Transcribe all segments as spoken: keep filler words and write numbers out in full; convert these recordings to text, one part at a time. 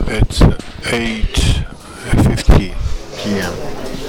It's eight fifty p m.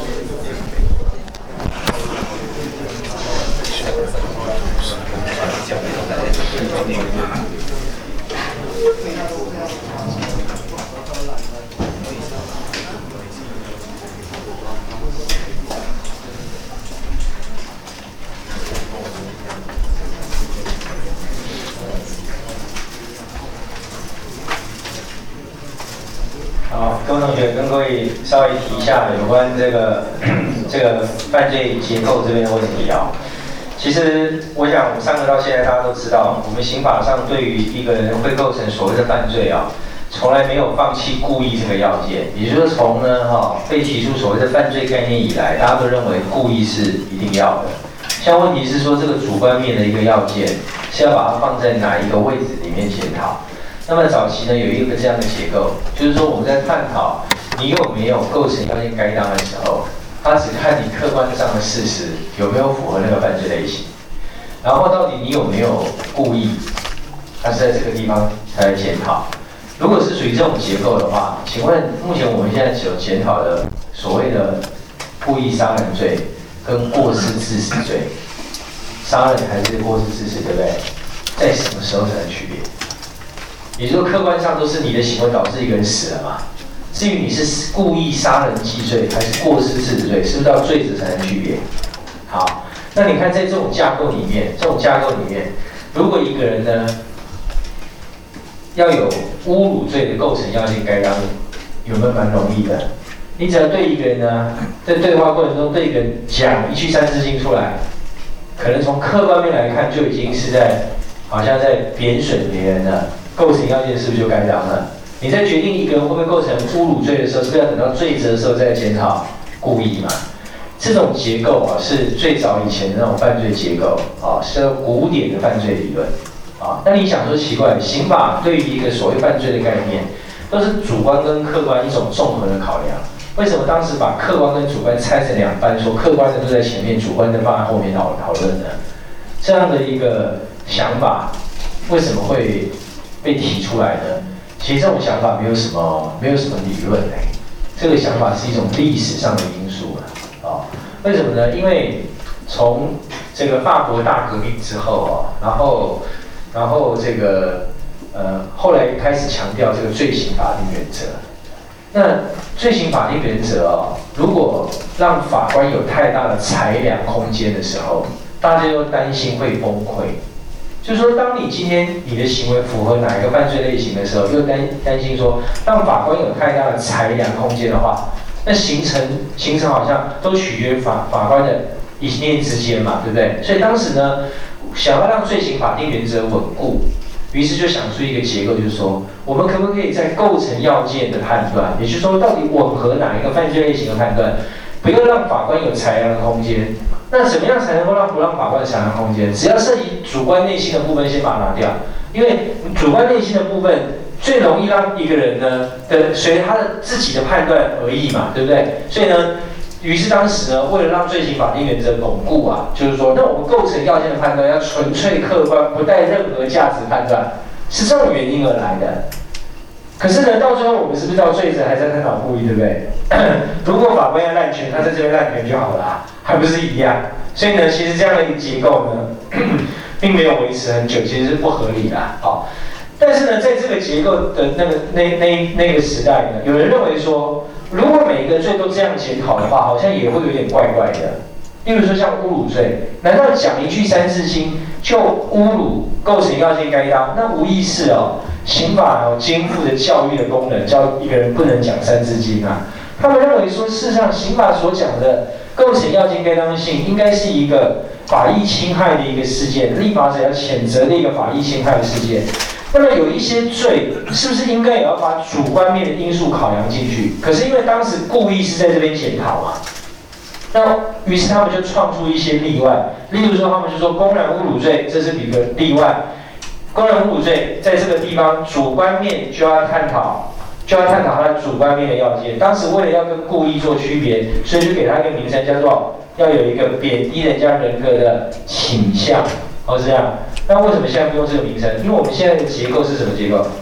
好，各位同学跟各位稍微提一下有关这个这个犯罪结构这边的问题啊。其实我想，我们上课到现在大家都知道，我们刑法上对于一个人会构成所谓的犯罪啊，从来没有放弃故意这个要件。也就是说，从呢哈、哦、被提出所谓的犯罪概念以来，大家都认为故意是一定要的。像问题是说，这个主观面的一个要件是要把它放在哪一个位置里面检讨。那么早期呢，有一个这样的结构，就是说我们在探讨你有没有构成要件该当的时候，它只看你客观上的事实有没有符合那个犯罪类型，然后到底你有没有故意，它是在这个地方才来检讨。如果是属于这种结构的话，请问目前我们现在所检讨的所谓的故意杀人罪跟过失致死罪，杀人还是过失致死，对不对？在什么时候才能区别？也就是说，客观上都是你的行为导致一个人死了嘛。至于你是故意杀人既罪还是过失致死罪，是不是到罪责才能区别？好，那你看在这种架构里面，这种架构里面，如果一个人呢要有侮辱罪的构成要件该当，有没有蛮容易的？你只要对一个人呢，在对话过程中对一个人讲一句三字经出来，可能从客观面来看就已经是在好像在贬损别人了。构成要件是不是就该当了？你在决定一个人会不会构成侮辱罪的时候，是不是要等到罪责的时候再检讨故意嘛？这种结构啊，是最早以前的那种犯罪结构啊，是古典的犯罪理论啊。那你想说奇怪，刑法对于一个所谓犯罪的概念，都是主观跟客观一种综合的考量。为什么当时把客观跟主观拆成两半，说客观的都在前面，主观的放在后面讨讨论呢？这样的一个想法，为什么会被提出来的？其实这种想法没有什么没有什么理论哎，这个想法是一种历史上的因素了啊、哦。为什么呢？因为从这个法国大革命之后啊，然后然后这个呃后来开始强调这个罪刑法定原则。那罪刑法定原则啊，如果让法官有太大的裁量空间的时候，大家又担心会崩溃。就是说，当你今天你的行为符合哪一个犯罪类型的时候，又担担心说，让法官有太大的裁量空间的话，那形成形成好像都取决于法法官的一念之间嘛，对不对？所以当时呢，想要让罪刑法定原则稳固，于是就想出一个结构，就是说，我们可不可以在构成要件的判断，也就是说，到底吻合哪一个犯罪类型的判断，不要让法官有裁量的空间。那怎么样才能够让不让法官裁量空间？只要涉及主观内心的部分，先把它拿掉，因为主观内心的部分最容易让一个人呢的随他的自己的判断而异嘛，对不对？所以呢，于是当时呢，为了让罪刑法定原则巩固啊，就是说，那我们构成要件的判断要纯粹客观，不带任何价值判断，是这种原因而来的。可是呢，到最后我们是不是到罪责还在探讨故意，对不对？如果法官要滥权，他在这边滥权就好了、啊，还不是一样？所以呢，其实这样的一个结构呢，并没有维持很久，其实是不合理的。好，但是呢，在这个结构的那个那那那个时代呢，有人认为说，如果每一个罪都这样检讨的话，好像也会有点怪怪的。例如说像侮辱罪，难道讲一句三字经就侮辱构成要件该当？那无疑是哦。刑法哦肩负着教育的功能，教一个人不能讲三字经啊。他们认为说，事实上刑法所讲的构成要件该当性，应该是一个法益侵害的一个事件，立法者要谴责的一个法益侵害的事件。那么有一些罪，是不是应该也要把主观面的因素考量进去？可是因为当时故意是在这边检讨嘛，那于是他们就创出一些例外，例如说他们就说公然侮辱罪，这是一个例外。公然侮辱罪在这个地方主观面就要探讨，就要探讨它主观面的要件。当时为了要跟故意做区别，所以就给它一个名称，叫做要有一个贬低人家人格的倾向，哦，是这样。那为什么现在不用这个名称？因为我们现在的结构是什么结构？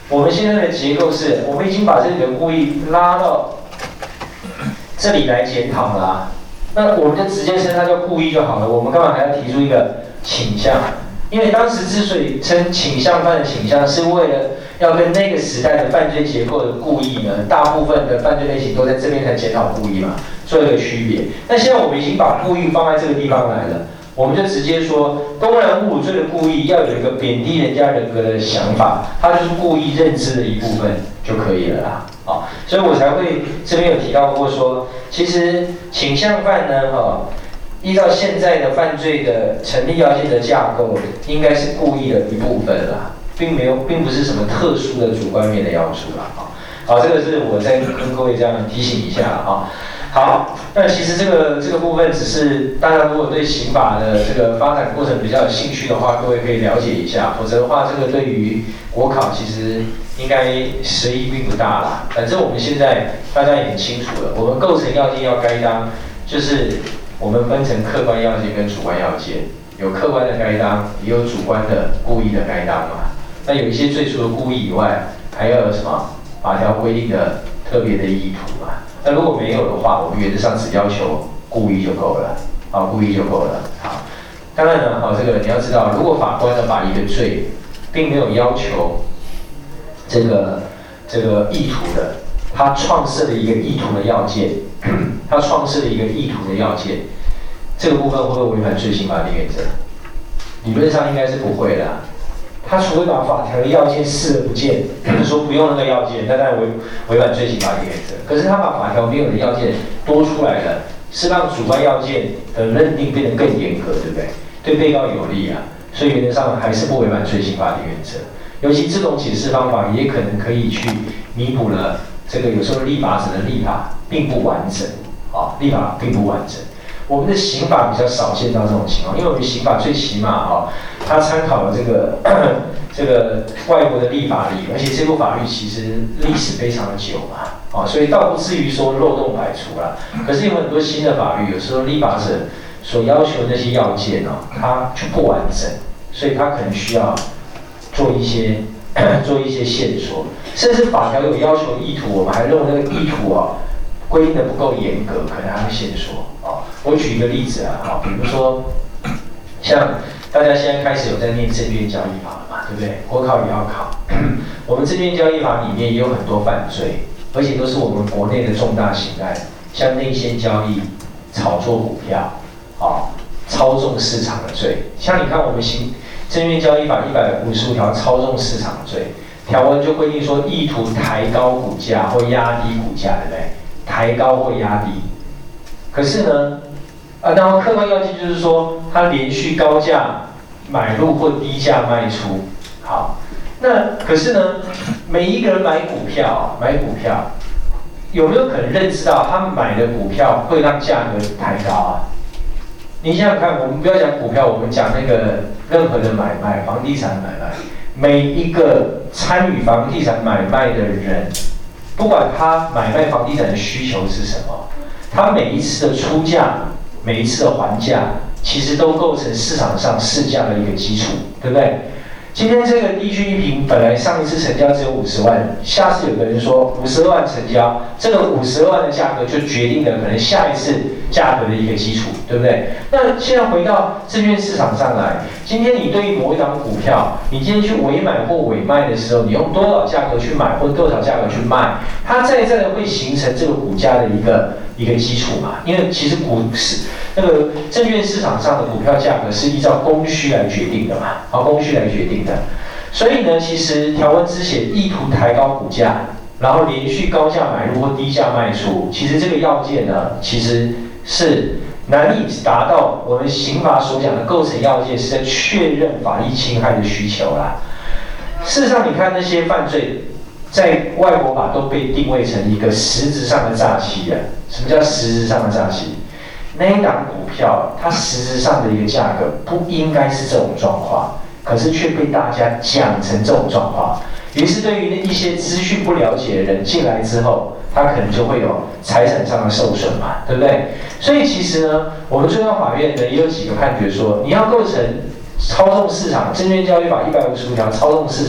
我们现在的结构是，我们已经把这里的故意拉到这里来检讨了、啊，那我们就直接称它叫故意就好了。我们干嘛还要提出一个倾向？因为当时之所以称倾向犯的倾向，是为了要跟那个时代的犯罪结构的故意呢，大部分的犯罪类型都在这边才检讨故意嘛，做一个区别。那现在我们已经把故意放在这个地方来了。我们就直接说，公然侮辱罪的故意要有一个贬低人家人格的想法，它就是故意认知的一部分就可以了啦。好，所以我才会这边有提到过说，其实倾向犯呢，哈，依照现在的犯罪的成立要件的架构，应该是故意的一部分啦，并没有，并不是什么特殊的主观面的要素啦。好，好，这个是我再跟各位这样提醒一下啊。好，那其实这个这个部分只是大家如果对刑法的这个发展过程比较有兴趣的话，各位可以了解一下。否则的话，这个对于国考其实应该实益并不大啦。反正我们现在大家也很清楚了，我们构成要件要该当，就是我们分成客观要件跟主观要件，有客观的该当，也有主观的故意的该当嘛。那有一些罪除了故意以外，还要有什么法条规定的特别的意图嘛。那如果没有的话，我们原则上只要求故意就够了，啊，故意就够了。好，当然呢，好，这个你要知道，如果法官呢把一个罪，并没有要求这个这个意图的，他创设了一个意图的要件，他创设了一个意图的要件，这个部分会不会违反罪刑法定原则？理论上应该是不会的。他除非把法条的要件视而不见，说不用那个要件，那当然违违反罪刑法定原则。可是他把法条没有的要件多出来了，是让主观要件的认定变得更严格，对不对？对被告有利啊，所以原则上还是不违反罪刑法定原则。尤其这种解释方法也可能可以去弥补了这个有时候立法者的立法并不完整，啊，立法并不完整。我们的刑法比较少见到这种情况，因为我们刑法最起码哦，它参考了这个这个外国的立法例，而且这部法律其实历史非常的久嘛，哦，所以倒不至于说漏洞百出啦。可是有很多新的法律，有时候立法者所要求的那些要件哦，它就不完整，所以它可能需要做一些做一些线索，甚至法条有要求意图，我们还认为那个意图哦规定的不够严格，可能还会线索哦。我举一个例子啊，好，比如说像大家现在开始有在念证券交易法了嘛，对不对？国考也要考。我们证券交易法里面也有很多犯罪，而且都是我们国内的重大刑案，像内线交易、炒作股票，哦，操纵市场的罪。像你看我们刑证券交易法一百五十五条操纵市场的罪，条文就规定说意图抬高股价或压低股价，对不对？抬高或压低。可是呢，啊，然后客观要件就是说，它连续高价买入或低价卖出。好，那可是呢，每一个人买股票，买股票，有没有可能认知到他买的股票会让价格抬高啊？你想想看，我们不要讲股票，我们讲那个任何的买卖，房地产买卖，每一个参与房地产买卖的人，不管他买卖房地产的需求是什么，他每一次的出价，每一次的还价，其实都构成市场上市价的一个基础，对不对？今天这个地区一坪本来上一次成交只有五十万，下次有个人说五十万成交，这个五十万的价格就决定了可能下一次价格的一个基础，对不对？那现在回到证券市场上来，今天你对于某一档股票，你今天去委买或委卖的时候，你用多少价格去买或多少价格去卖，它再再的会形成这个股价的一个一个基础嘛？因为其实股市那个证券市场上的股票价格是依照供需来决定的嘛，啊，供需来决定的。所以呢，其实条文之写意图抬高股价，然后连续高价买入或低价卖出，其实这个要件呢，其实是难以达到我们刑法所讲的构成要件，是在确认法益侵害的需求啦。事实上，你看那些犯罪，在外国法都被定位成一个实质上的诈欺啊。什么叫实质上的诈欺？那一档股票，它实质上的一个价格不应该是这种状况，可是却被大家讲成这种状况。于是，对于一些资讯不了解的人进来之后，他可能就会有财产上的受损嘛，对不对？所以其实呢，我们最高法院呢也有几个判决说，你要构成操纵市场，证券交易法一百五十五条操纵市场，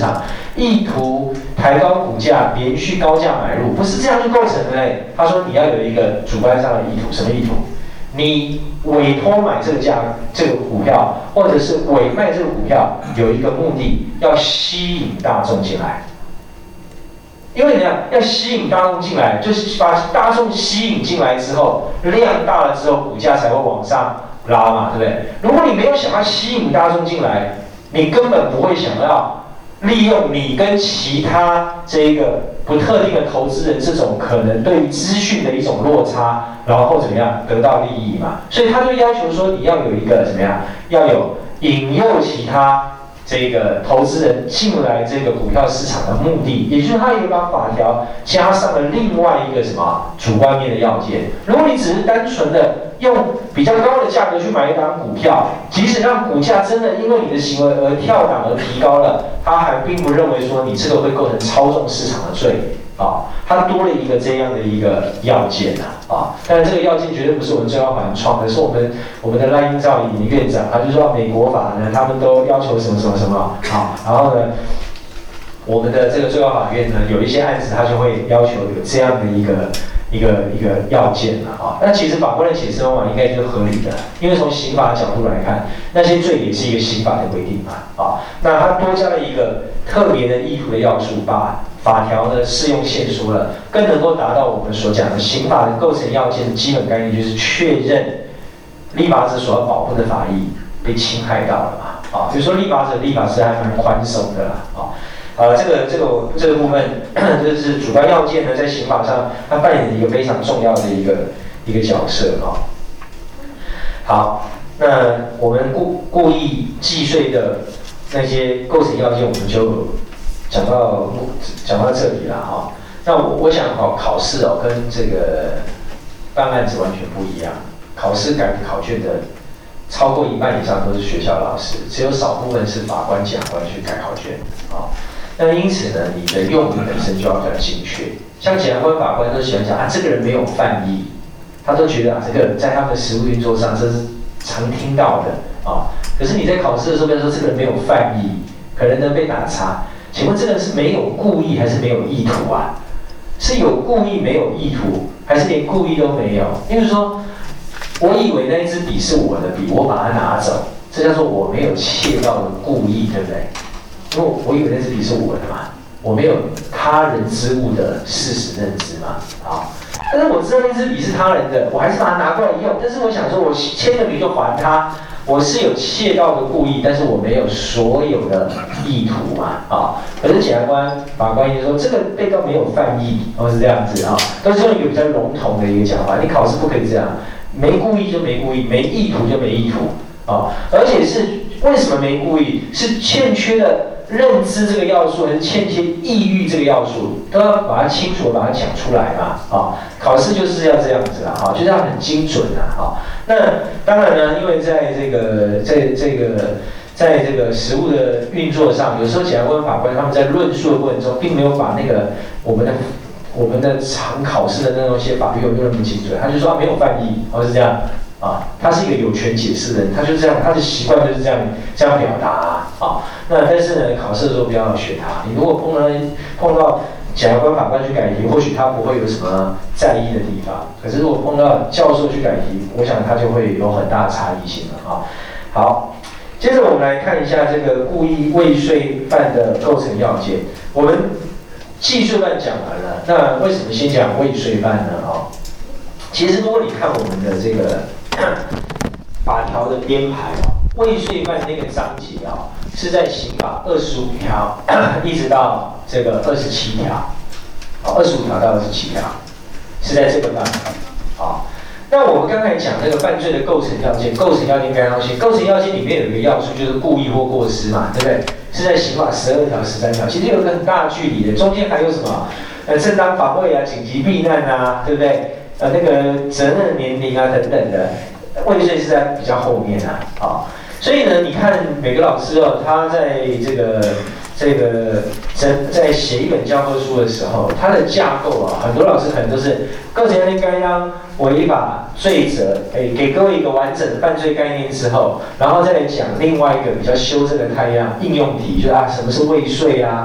意图抬高股价，连续高价买入，不是这样就构成的嘞。他说你要有一个主观上的意图，什么意图？你委托买这个价这个股票，或者是委卖这个股票，有一个目的，要吸引大众进来。因为你看，要吸引大众进来，就是把大众吸引进来之后，量大了之后，股价才会往上拉嘛，对不对？如果你没有想要吸引大众进来，你根本不会想要利用你跟其他这个不特定的投资人这种可能对于资讯的一种落差，然后怎么样得到利益嘛？所以他就要求说，你要有一个怎么样，要有引诱其他。这个投资人进来这个股票市场的目的，也就是他有把法条加上了另外一个什么主观面的要件。如果你只是单纯的用比较高的价格去买一档股票，即使让股价真的因为你的行为而跳档而提高了，他还并不认为说你这个会构成操纵市场的罪啊，他多了一个这样的一个要件啊啊，但是这个要件绝对不是我们最高法院创的，是我们我们的赖英照尹院长，他就说美国法呢，他们都要求什么什么什么啊，然后呢，我们的这个最高法院呢，有一些案子他就会要求有这样的一个一个一个要件了啊。那其实法官的解释方法应该就是合理的，因为从刑法的角度来看，那些罪也是一个刑法的规定嘛啊。那他多加了一个特别的意图的要素，把法条呢适用限缩了，更能够达到我们所讲的刑法的构成要件的基本概念，就是确认立法者所要保护的法益被侵害到了嘛啊。比如说立法者立法是还蛮宽松的啦啊。呃，这个这个这个部分，就是主观要件呢，在刑法上它扮演一个非常重要的一个一个角色啊。好，那我们故故意既遂的那些构成要件，我们就讲到讲到这里了哈。那我我想考考试哦，跟这个办案子完全不一样。考试改考卷的超过一半以上都是学校老师，只有少部分是法官、检察官去改考卷啊。那因此呢，你的用语本身就要比较精确。像检察官、法官都喜欢讲啊，这个人没有犯意，他都觉得啊，这个在他们的实务运作上这是常听到的啊。可是你在考试的时候，比如说这个人没有犯意，可能能被打叉。请问这个人是没有故意还是没有意图啊？是有故意没有意图，还是连故意都没有？因为说，我以为那一支笔是我的笔，我把它拿走，这叫做我没有窃盗的故意，对不对？因为我以为那支笔是我的嘛，我没有他人之物的事实认知嘛，啊，但是我知道那支笔是他人的，我还是把它拿过来用。但是我想说，我签了名就还他，我是有窃盗的故意，但是我没有所有的意图嘛，啊。可是检察官、法官就说，这个被告没有犯意，哦是这样子啊，都是用一个比较笼统的一个讲法。你考试不可以这样，没故意就没故意，没意图就没意图，啊，而且是为什么没故意？是欠缺的认知这个要素，还是欠缺意欲这个要素，都要把它清楚地把它讲出来嘛，啊，考试就是要这样子啦，啊，就是要很精准啊，啊，那当然呢，因为在这个在这个在这个实务的运作上，有时候检察官、法官他们在论述的过程中，并没有把那个我们的我们的常考试的那种写法律用那么精准，他就说他没有犯意，哦是这样。啊，他是一个有权解释的人，他就这样，他的习惯就是这样这样表达啊。啊那但是呢，考试的时候不要学他。你如果碰到碰到检察官、法官去改题，或许他不会有什么在意的地方。可是如果碰到教授去改题，我想他就会有很大的差异性了啊。好，接着我们来看一下这个故意未遂犯的构成要件。我们既遂犯讲完了，那为什么先讲未遂犯呢？啊？其实，如果你看我们的这个法条的编排哦，未遂犯那个章节哦，是在刑法二十五条一直到这个二十七条，哦，二十五条到二十七条是在这个范围。好，那我们刚才讲那个犯罪的构成要件，构成要件该要件，构成要件里面有一个要素就是故意或过失嘛，对不对？是在刑法十二条、十三条，其实有一个很大的距离的，中间还有什么？呃，正当防卫啊，紧急避难啊，对不对？呃，那个责任年龄啊等等的，未遂是在比较后面啊，啊、哦，所以呢，你看每个老师哦，他在这个这个在在写一本教科书的时候，他的架构啊，很多老师可能都是构成要件该当违法罪责，哎，给各位一个完整的犯罪概念之后，然后再来讲另外一个比较修正的太阳应用题，就是啊，什么是未遂啊？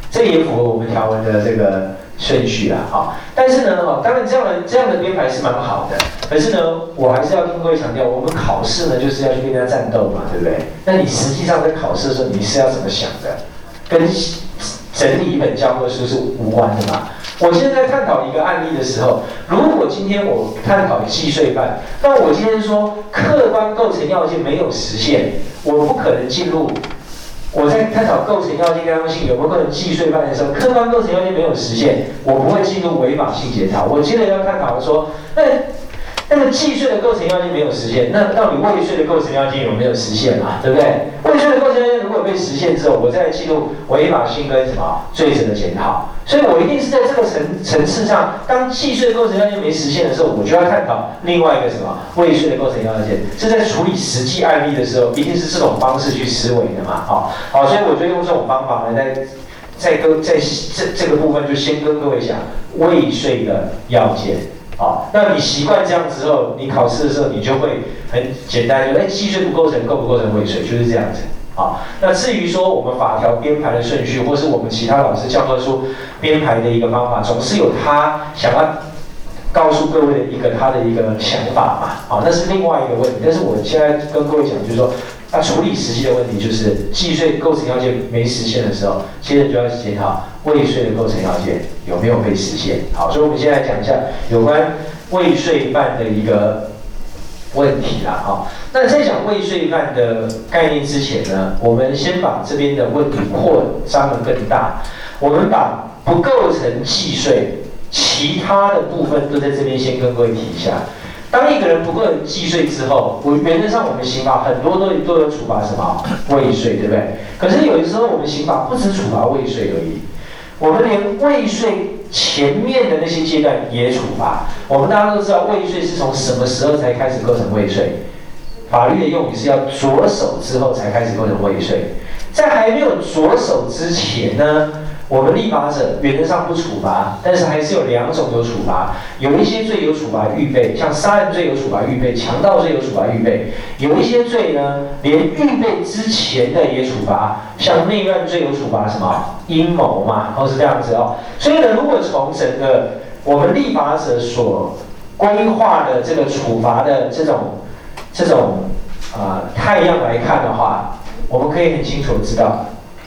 这也符合我们条文的这个顺序啊，好，但是呢，哦，当然这样的这样的编排是蛮好的，可是呢，我还是要跟各位强调，我们考试呢就是要去跟人家战斗嘛，对不对？那你实际上在考试的时候，你是要怎么想的？跟整理一本教科书是无关的嘛。我现在在探讨一个案例的时候，如果今天我探讨既遂犯，那我今天说客观构成要件没有实现，我不可能进入。我在探讨构成要件该当性有没有构成既遂犯的时候，客观构成要件没有实现，我不会进入违法性检讨。我接着要探讨的说，那那个既遂的构成要件没有实现，那到底未遂的构成要件有没有实现嘛？对不对？未遂的构成要件如果被实现之后，我再进入违法性跟什么罪责的检讨。所以我一定是在这个层层次上，当既遂的构成要件没实现的时候，我就要探讨另外一个什么未遂的构成要件。是在处理实际案例的时候，一定是这种方式去思维的嘛？好，好，所以我就用这种方法呢，在在跟在这这个部分就先跟各位讲未遂的要件。好，那你习惯这样之后，你考试的时候你就会很简单，就哎，既遂不构成，构不构成未遂，就是这样子。好，那至于说我们法条编排的顺序，或是我们其他老师教科书编排的一个方法，总是有他想要告诉各位的一个他的一个想法嘛。好，那是另外一个问题。但是我现在跟各位讲，就是说，那处理实际的问题，就是既遂构成要件没实现的时候，接着就要检讨未遂的构成要件有没有被实现。好，所以我们现在讲一下有关未遂犯的一个问题啦。哈，那在讲未遂犯的概念之前呢，我们先把这边的问题扩张得更大。我们把不构成既遂，其他的部分都在这边先跟各位提一下。当一个人不构成既遂之后，我原则上我们刑法很多都都有处罚什么未遂，对不对？可是有的时候我们刑法不只处罚未遂而已，我们连未遂前面的那些阶段也处罚。我们大家都知道，未遂是从什么时候才开始构成未遂？法律的用语是要着手之后才开始构成未遂。在还没有着手之前呢，我们立法者原则上不处罚，但是还是有两种有处罚。有一些罪有处罚预备，像杀人罪有处罚预备，强盗罪有处罚预备。有一些罪呢，连预备之前的也处罚，像内乱罪有处罚什么阴谋嘛，或是这样子哦。所以呢，如果从整个我们立法者所规划的这个处罚的这种这种啊、呃、态样来看的话，我们可以很清楚地知道。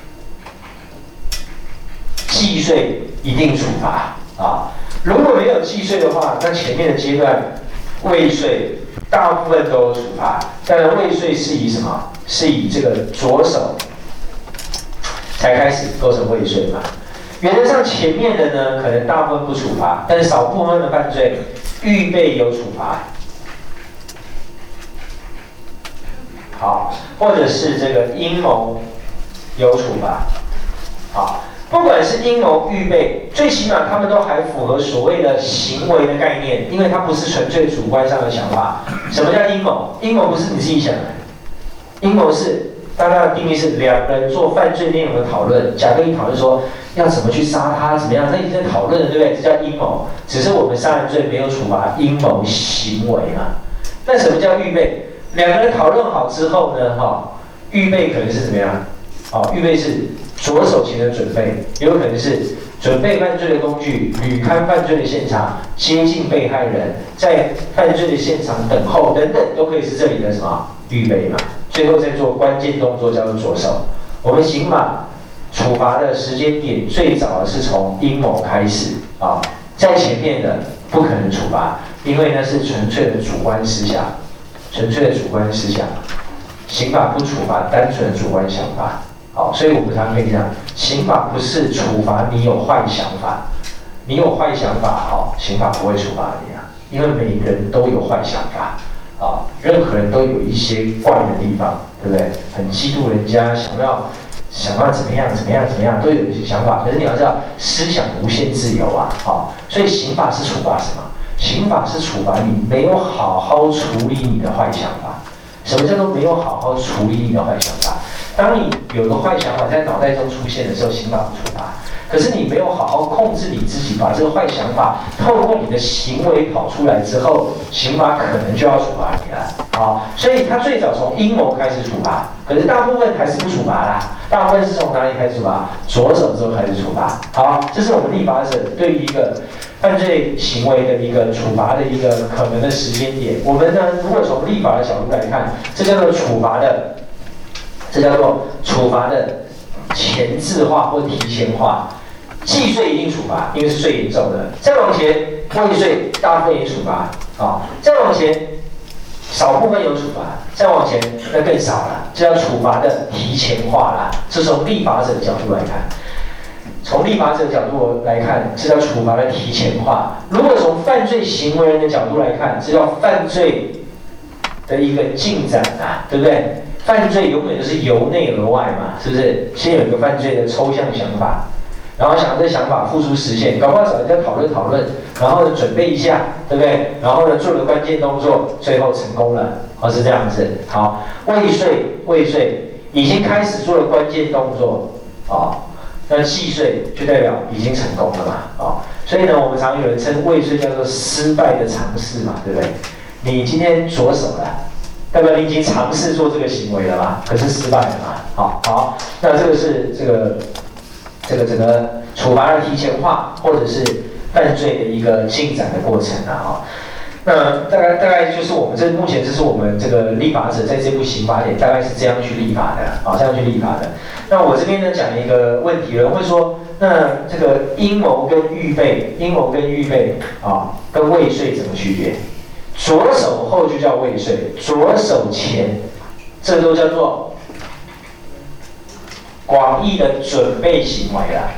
既遂一定处罚啊！如果没有既遂的话，那前面的阶段未遂大部分都有处罚。当然，未遂是以什么？是以这个着手才开始构成未遂嘛。原则上前面的呢，可能大部分不处罚，但是少部分的犯罪预备有处罚。好，或者是这个阴谋有处罚。好。不管是阴谋预备，最起码他们都还符合所谓的行为的概念，因为它不是纯粹主观上的想法。什么叫阴谋？阴谋不是你自己想的，阴谋是大家的定义是两人做犯罪内容的讨论。甲跟乙讨论说要怎么去杀他，怎么样，那已经在讨论了，对不对？这叫阴谋。只是我们杀人罪没有处罚阴谋行为嘛。那什么叫预备？两个人讨论好之后呢，哈、哦，预备可能是怎么样？哦，预备是着手前的准备，有可能是准备犯罪的工具，履勘犯罪的现场，接近被害人，在犯罪的现场等候等等，都可以是这里的什么预备嘛？最后再做关键动作叫做着手。我们刑法处罚的时间点最早是从阴谋开始啊，在前面的不可能处罚，因为那是纯粹的主观思想，纯粹的主观思想，刑法不处罚单纯的主观想法。好，所以我们常常跟你讲，刑法不是处罚你有坏想法，你有坏想法，好，刑法不会处罚你啊，因为每个人都有坏想法，啊，任何人都有一些怪的地方，对不对？很嫉妒人家，想要想要怎么样怎么样怎么样，都有一些想法。可是你要知道，思想无限自由啊，好，所以刑法是处罚什么？刑法是处罚你没有好好处理你的坏想法。什么叫做没有好好处理你的坏想法？当你有个坏想法在脑袋中出现的时候，刑法不处罚。 可是你没有好好控制你自己，把这个坏想法透过你的行为跑出来之后，刑法可能就要处罚你了。好，所以他最早从阴谋开始处罚，可是大部分还是不处罚啦。大部分是从哪里开始处罚？着手之后开始处罚。好，这是我们立法者对于一个犯罪行为的一个处罚的一个可能的时间点。我们呢，如果从立法的角度来看，这叫做处罚的，这叫做处罚的前置化或提前化。既税一定处罚，因为是最严重的。再往前，未税大部分也处罚啊。再往前，少部分有处罚。再往前，那更少了，这叫处罚的提前化啦。是从立法者的角度来看，从立法者的角度来看，这叫处罚的提前化。如果从犯罪行为人的角度来看，这叫犯罪的一个进展啊，对不对？犯罪永远都是由内而外嘛，是不是？先有一个犯罪的抽象想法。然后想这想法付诸实现，搞不好找人家讨论讨论，然后呢准备一下，对不对？然后呢做了关键动作，最后成功了，哦是这样子。好，未遂未遂已经开始做了关键动作，哦，那既遂就代表已经成功了嘛，哦，所以呢我们常有人称未遂叫做失败的尝试嘛，对不对？你今天着手了，代表你已经尝试做这个行为了嘛，可是失败了嘛，好，好，那这个是这个。这个整个处罚的提前化，或者是犯罪的一个进展的过程啊，哈。那大概大概就是我们这目前这是我们这个立法者在这部刑法典大概是这样去立法的啊，这样去立法的。那我这边呢讲一个问题，有人会说，那这个阴谋跟预备，阴谋跟预备啊，跟未遂怎么区别？着手后就叫未遂，着手前，这都叫做广义的准备行为啦。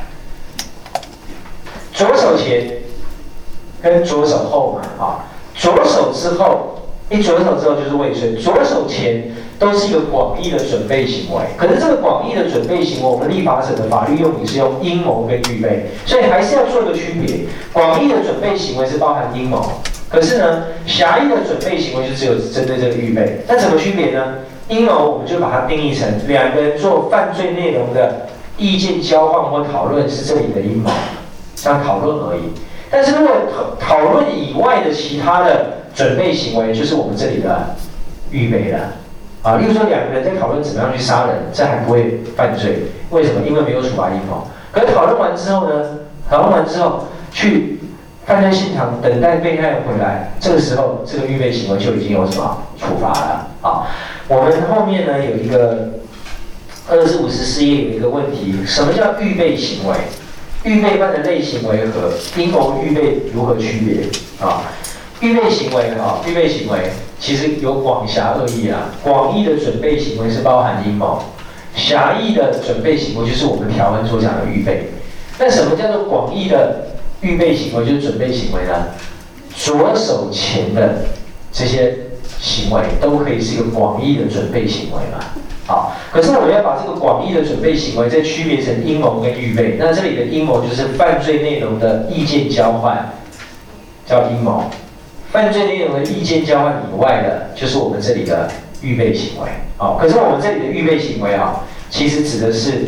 着手前跟着手后嘛，啊，着手之后，一着手之后就是未遂，着手前都是一个广义的准备行为。可是这个广义的准备行为，我们立法者的法律用语是用阴谋跟预备，所以还是要做一个区别。广义的准备行为是包含阴谋，可是呢，狭义的准备行为就只有针对这个预备。那怎么区别呢？阴谋我们就把它定义成两个人做犯罪内容的意见交换或讨论是这里的阴谋，这样讨论而已。但是如果讨论以外的其他的准备行为，就是我们这里的预备了啊。例如说两个人在讨论怎么样去杀人，这还不会犯罪，为什么？因为没有处罚阴谋。可是讨论完之后呢？讨论完之后去犯罪现场等待被害人回来，这个时候这个预备行为就已经有什么处罚了啊。我们后面呢有一个二十五十四页有一个问题，什么叫预备行为？预备犯的类型为何？阴谋预备如何区别？啊，预备行为啊，预备行为其实有广狭恶义啊。广义的准备行为是包含阴谋，狭义的准备行为就是我们条文所讲的预备。那什么叫做广义的预备行为？就是准备行为呢？着手前的这些行为都可以是一个广义的准备行为嘛？好，可是我们要把这个广义的准备行为再区别成阴谋跟预备。那这里的阴谋就是犯罪内容的意见交换，叫阴谋；犯罪内容的意见交换以外的，就是我们这里的预备行为。好，可是我们这里的预备行为啊，其实指的是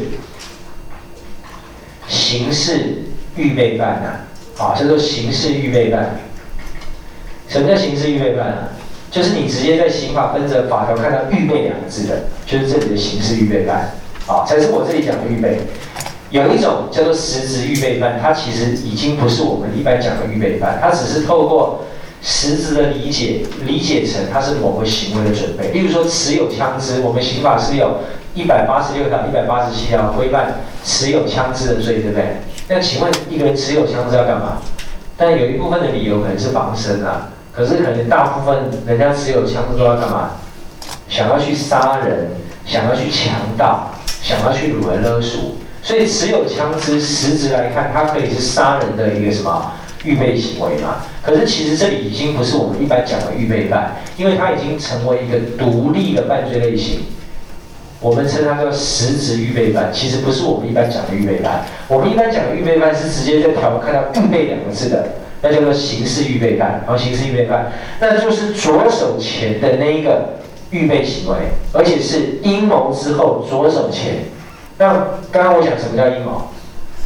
刑事预备犯啊，啊，叫做刑事预备犯。什么叫刑事预备犯啊？就是你直接在刑法分则法条看到预备两个字的，就是这里的刑事预备犯，啊，才是我这里讲的预备。有一种叫做实质预备犯，它其实已经不是我们一般讲的预备犯，它只是透过实质的理解，理解成它是某个行为的准备。例如说持有枪支，我们刑法是有一百八十六条、一百八十七条规范持有枪支的罪，对不对？那请问一个人持有枪支要干嘛？但有一部分的理由可能是防身啊。可是可能大部分人家持有枪支都要干嘛？想要去杀人，想要去强盗，想要去掳人勒赎。所以持有枪支实质来看，它可以是杀人的一个什么预备行为嘛？可是其实这里已经不是我们一般讲的预备犯，因为它已经成为一个独立的犯罪类型。我们称它叫实质预备犯，其实不是我们一般讲的预备犯。我们一般讲的预备犯是直接在条文看到“预备”两个字的。那叫做刑事预备犯，然后刑事预备犯，那就是着手前的那一个预备行为，而且是阴谋之后着手前。那刚刚我讲什么叫阴谋？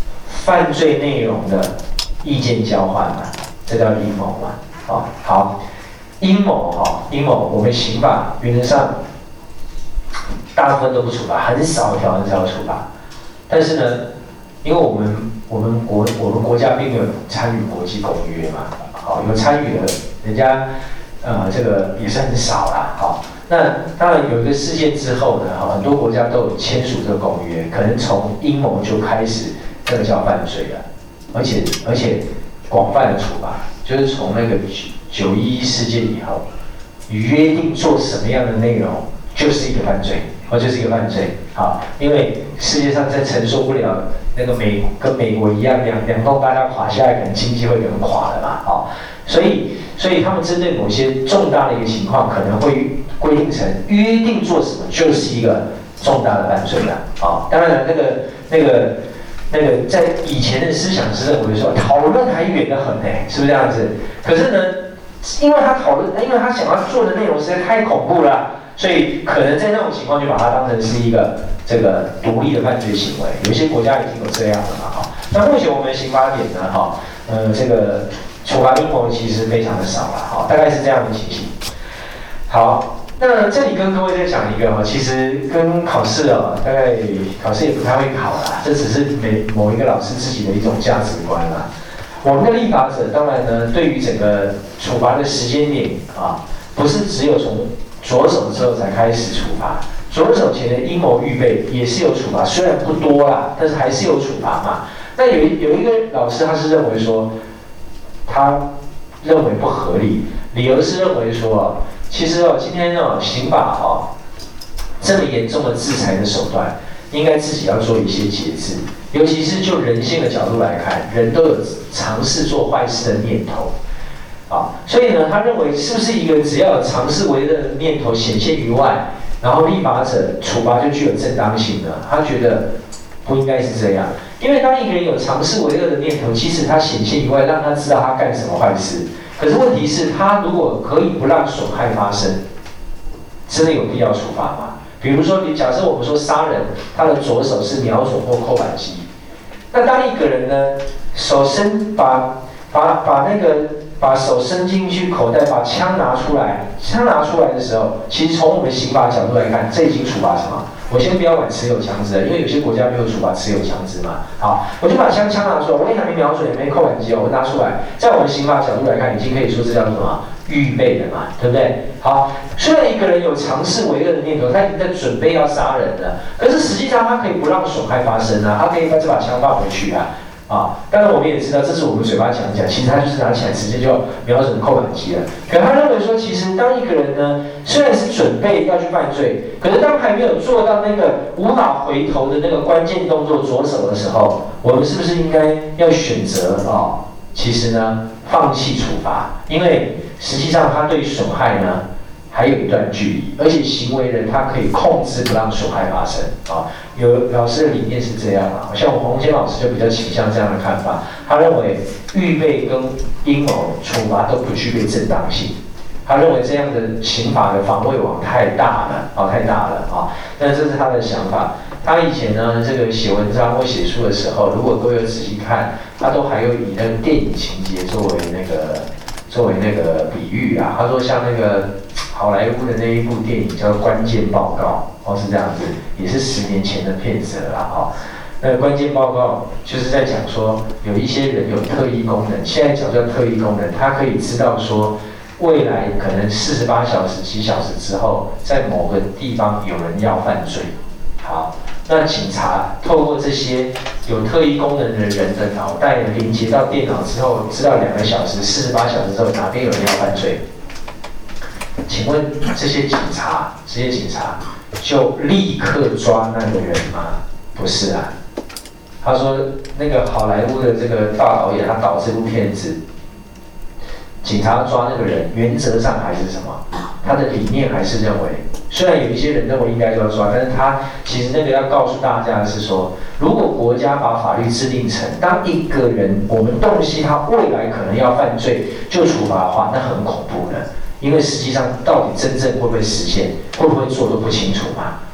犯罪内容的意见交换嘛，这叫阴谋嘛。哦，好，阴谋哈，阴谋，我们刑法原则上大部分都不处罚，很少条很少处罚。但是呢，因为我们我们国我们国家并没有参与国际公约嘛，好，有参与的，人家呃这个也是很少啦，好。那当然有一个事件之后呢，哈，很多国家都有签署这个公约，可能从阴谋就开始，这个叫犯罪了，而且而且广泛的处罚，就是从那个九一一事件以后，约定做什么样的内容就是一个犯罪，或就是一个犯罪，好，因为世界上再承受不了那个美跟美国一样，两两栋大家垮下来，可能经济会很垮的嘛，好，所以所以他们针对某些重大的一个情况，可能会规定成约定做什么就是一个重大的犯罪了，啊，当然了，那个那个那个在以前的思想是认为说讨论还远得很呢，是不是这样子？可是呢，因为他讨论，因为他想要做的内容实在太恐怖了，所以可能在那种情况就把它当成是一个这个独立的犯罪行为。有一些国家已经有这样的嘛，哈。那目前我们的刑法典呢，哈，呃，这个处罚阴谋其实非常的少了，哈，大概是这样的情形。好。那这里跟各位再讲一个哈，其实跟考试哦，大概考试也不太会考啦，这只是每某一个老师自己的一种价值观啦。我们的立法者当然呢，对于整个处罚的时间点啊，不是只有从着手之后才开始处罚，着手前的阴谋预备也是有处罚，虽然不多啦，但是还是有处罚嘛。那有有一个老师他是认为说，他认为不合理，理由是认为说。其实哦，今天哦，刑法哦，这么严重的制裁的手段，应该自己要做一些节制。尤其是就人性的角度来看，人都有尝试做坏事的念头，啊，所以呢，他认为是不是一个只要有尝试为恶的念头显现于外，然后立法者处罚就具有正当性呢？他觉得不应该是这样，因为当一个人有尝试为恶的念头，即使他显现于外，让他知道他干什么坏事。可是问题是，他如果可以不让损害发生，真的有必要处罚吗？比如说，你假设我们说杀人，他的左手是瞄准或扣扳机，那当一个人呢，手伸把把把那个把手伸进去口袋，把枪拿出来，枪拿出来的时候，其实从我们刑法角度来看，这已经处罚什么？我先不要管持有枪支，因为有些国家没有处罚持有枪支嘛。好，我就把枪枪拿出来，我也还没瞄准，也没扣扳机哦，我拿出来，在我们刑法角度来看，已经可以说这叫什么？预备的嘛，对不对？好，虽然一个人有尝试为恶的念头，他已经在准备要杀人了，可是实际上他可以不让损害发生啊，他可以把这把枪放回去啊。啊，当然我们也知道，这是我们嘴巴讲一讲，其实他就是拿起来直接就瞄准扣扳机了。可他认为说，其实当一个人呢，虽然是准备要去犯罪，可是当还没有做到那个无法回头的那个关键动作着手的时候，我们是不是应该要选择啊？其实呢，放弃处罚，因为实际上他对损害呢还有一段距离，而且行为人他可以控制不让损害发生啊。有老师的理念是这样啊，像我洪坚老师就比较倾向这样的看法，他认为预备跟阴谋处罚都不具备正当性，他认为这样的刑法的防卫网太大了啊，太大了啊。那这是他的想法。他以前呢，这个写文章或写书的时候，如果各位仔细看，他都还有以那个电影情节作为那个作为那个比喻啊。他说像那个好莱坞的那一部电影叫《关键报告》，哦是这样子，也是十年前的片子了啦，哦。那个关键报告就是在讲说，有一些人有特异功能，现在讲叫特异功能，他可以知道说，未来可能四十八小时、几小时之后，在某个地方有人要犯罪，好。那警察透过这些有特异功能的人的脑袋连接到电脑之后，知道两个小时、四十八小时之后哪边有人要犯罪。请问这些警察，这些警察就立刻抓那个人吗？不是啊。他说那个好莱坞的这个大导演，他导这部片子，警察抓那个人，原则上还是什么？他的理念还是认为。虽然有一些人认为应该就要抓，但是他其实那个要告诉大家的是说，如果国家把法律制定成，当一个人我们洞悉他未来可能要犯罪就处罚的话，那很恐怖的，因为实际上到底真正会不会实现，会不会做都不清楚嘛。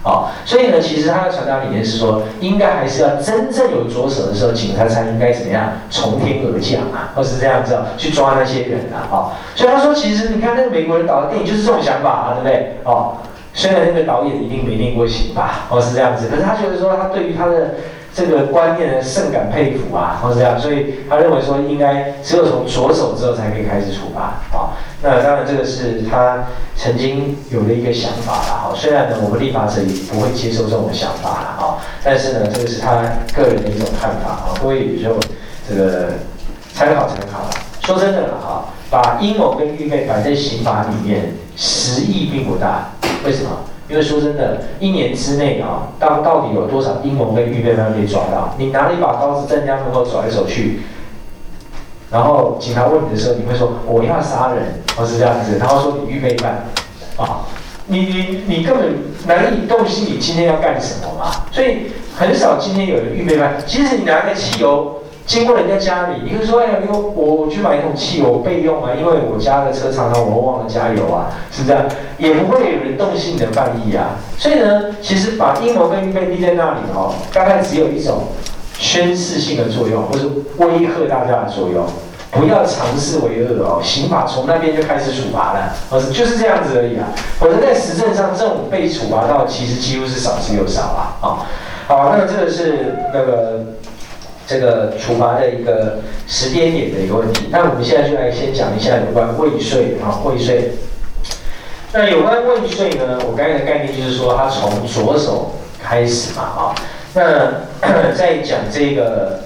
好，所以呢，其实他的传达理念是说，应该还是要真正有着手的时候，警察才应该怎么样从天而降啊，或是这样子啊，去抓那些人啊，哦，所以他说，其实你看那个美国人导的电影就是这种想法啊，对不对？哦，虽然那个导演一定没念过刑法，哦是这样子，可是他觉得说他对于他的这个观念呢甚感佩服啊，或是这样，所以他认为说应该只有从着手之后才可以开始处罚啊。哦，那当然这个是他曾经有的一个想法啦，哈，虽然呢我们立法者也不会接受这种想法啦，哈，但是呢这个是他个人的一种看法啊，各位也就这个参考参考啦。说真的啦，哈，把阴谋跟预备摆在刑法里面，实益并不大，为什么？因为说真的，一年之内啊，到到底有多少阴谋跟预备犯被抓到？你拿了一把刀子在人家门口走来走去，然后警察问你的时候，你会说我要杀人，或是这样子，然后说你预备犯，啊，你你你根本难以动心，你今天要干什么嘛？所以很少今天有人预备犯。即使你拿个汽油经过人家家里，你可以说，哎呀，我我去买一桶汽油备用啊，因为我家的车常常我忘了加油啊，是不是？也不会有人动心你的犯意啊。所以呢，其实把阴谋跟预备立在那里哦，大概只有一种宣示性的作用，或是威吓大家的作用。不要尝试为恶哦，刑法从那边就开始处罚了，哦，就是这样子而已啊。否则在实证上，这种被处罚到其实几乎是少之又少啊。哦，好，那这个是那个。这个处罚的一个时间点的一个问题，那我们现在就来先讲一下有关未税啊，未税。那有关未税呢，我刚才的概念就是说，它从着手开始嘛，啊，那在讲这个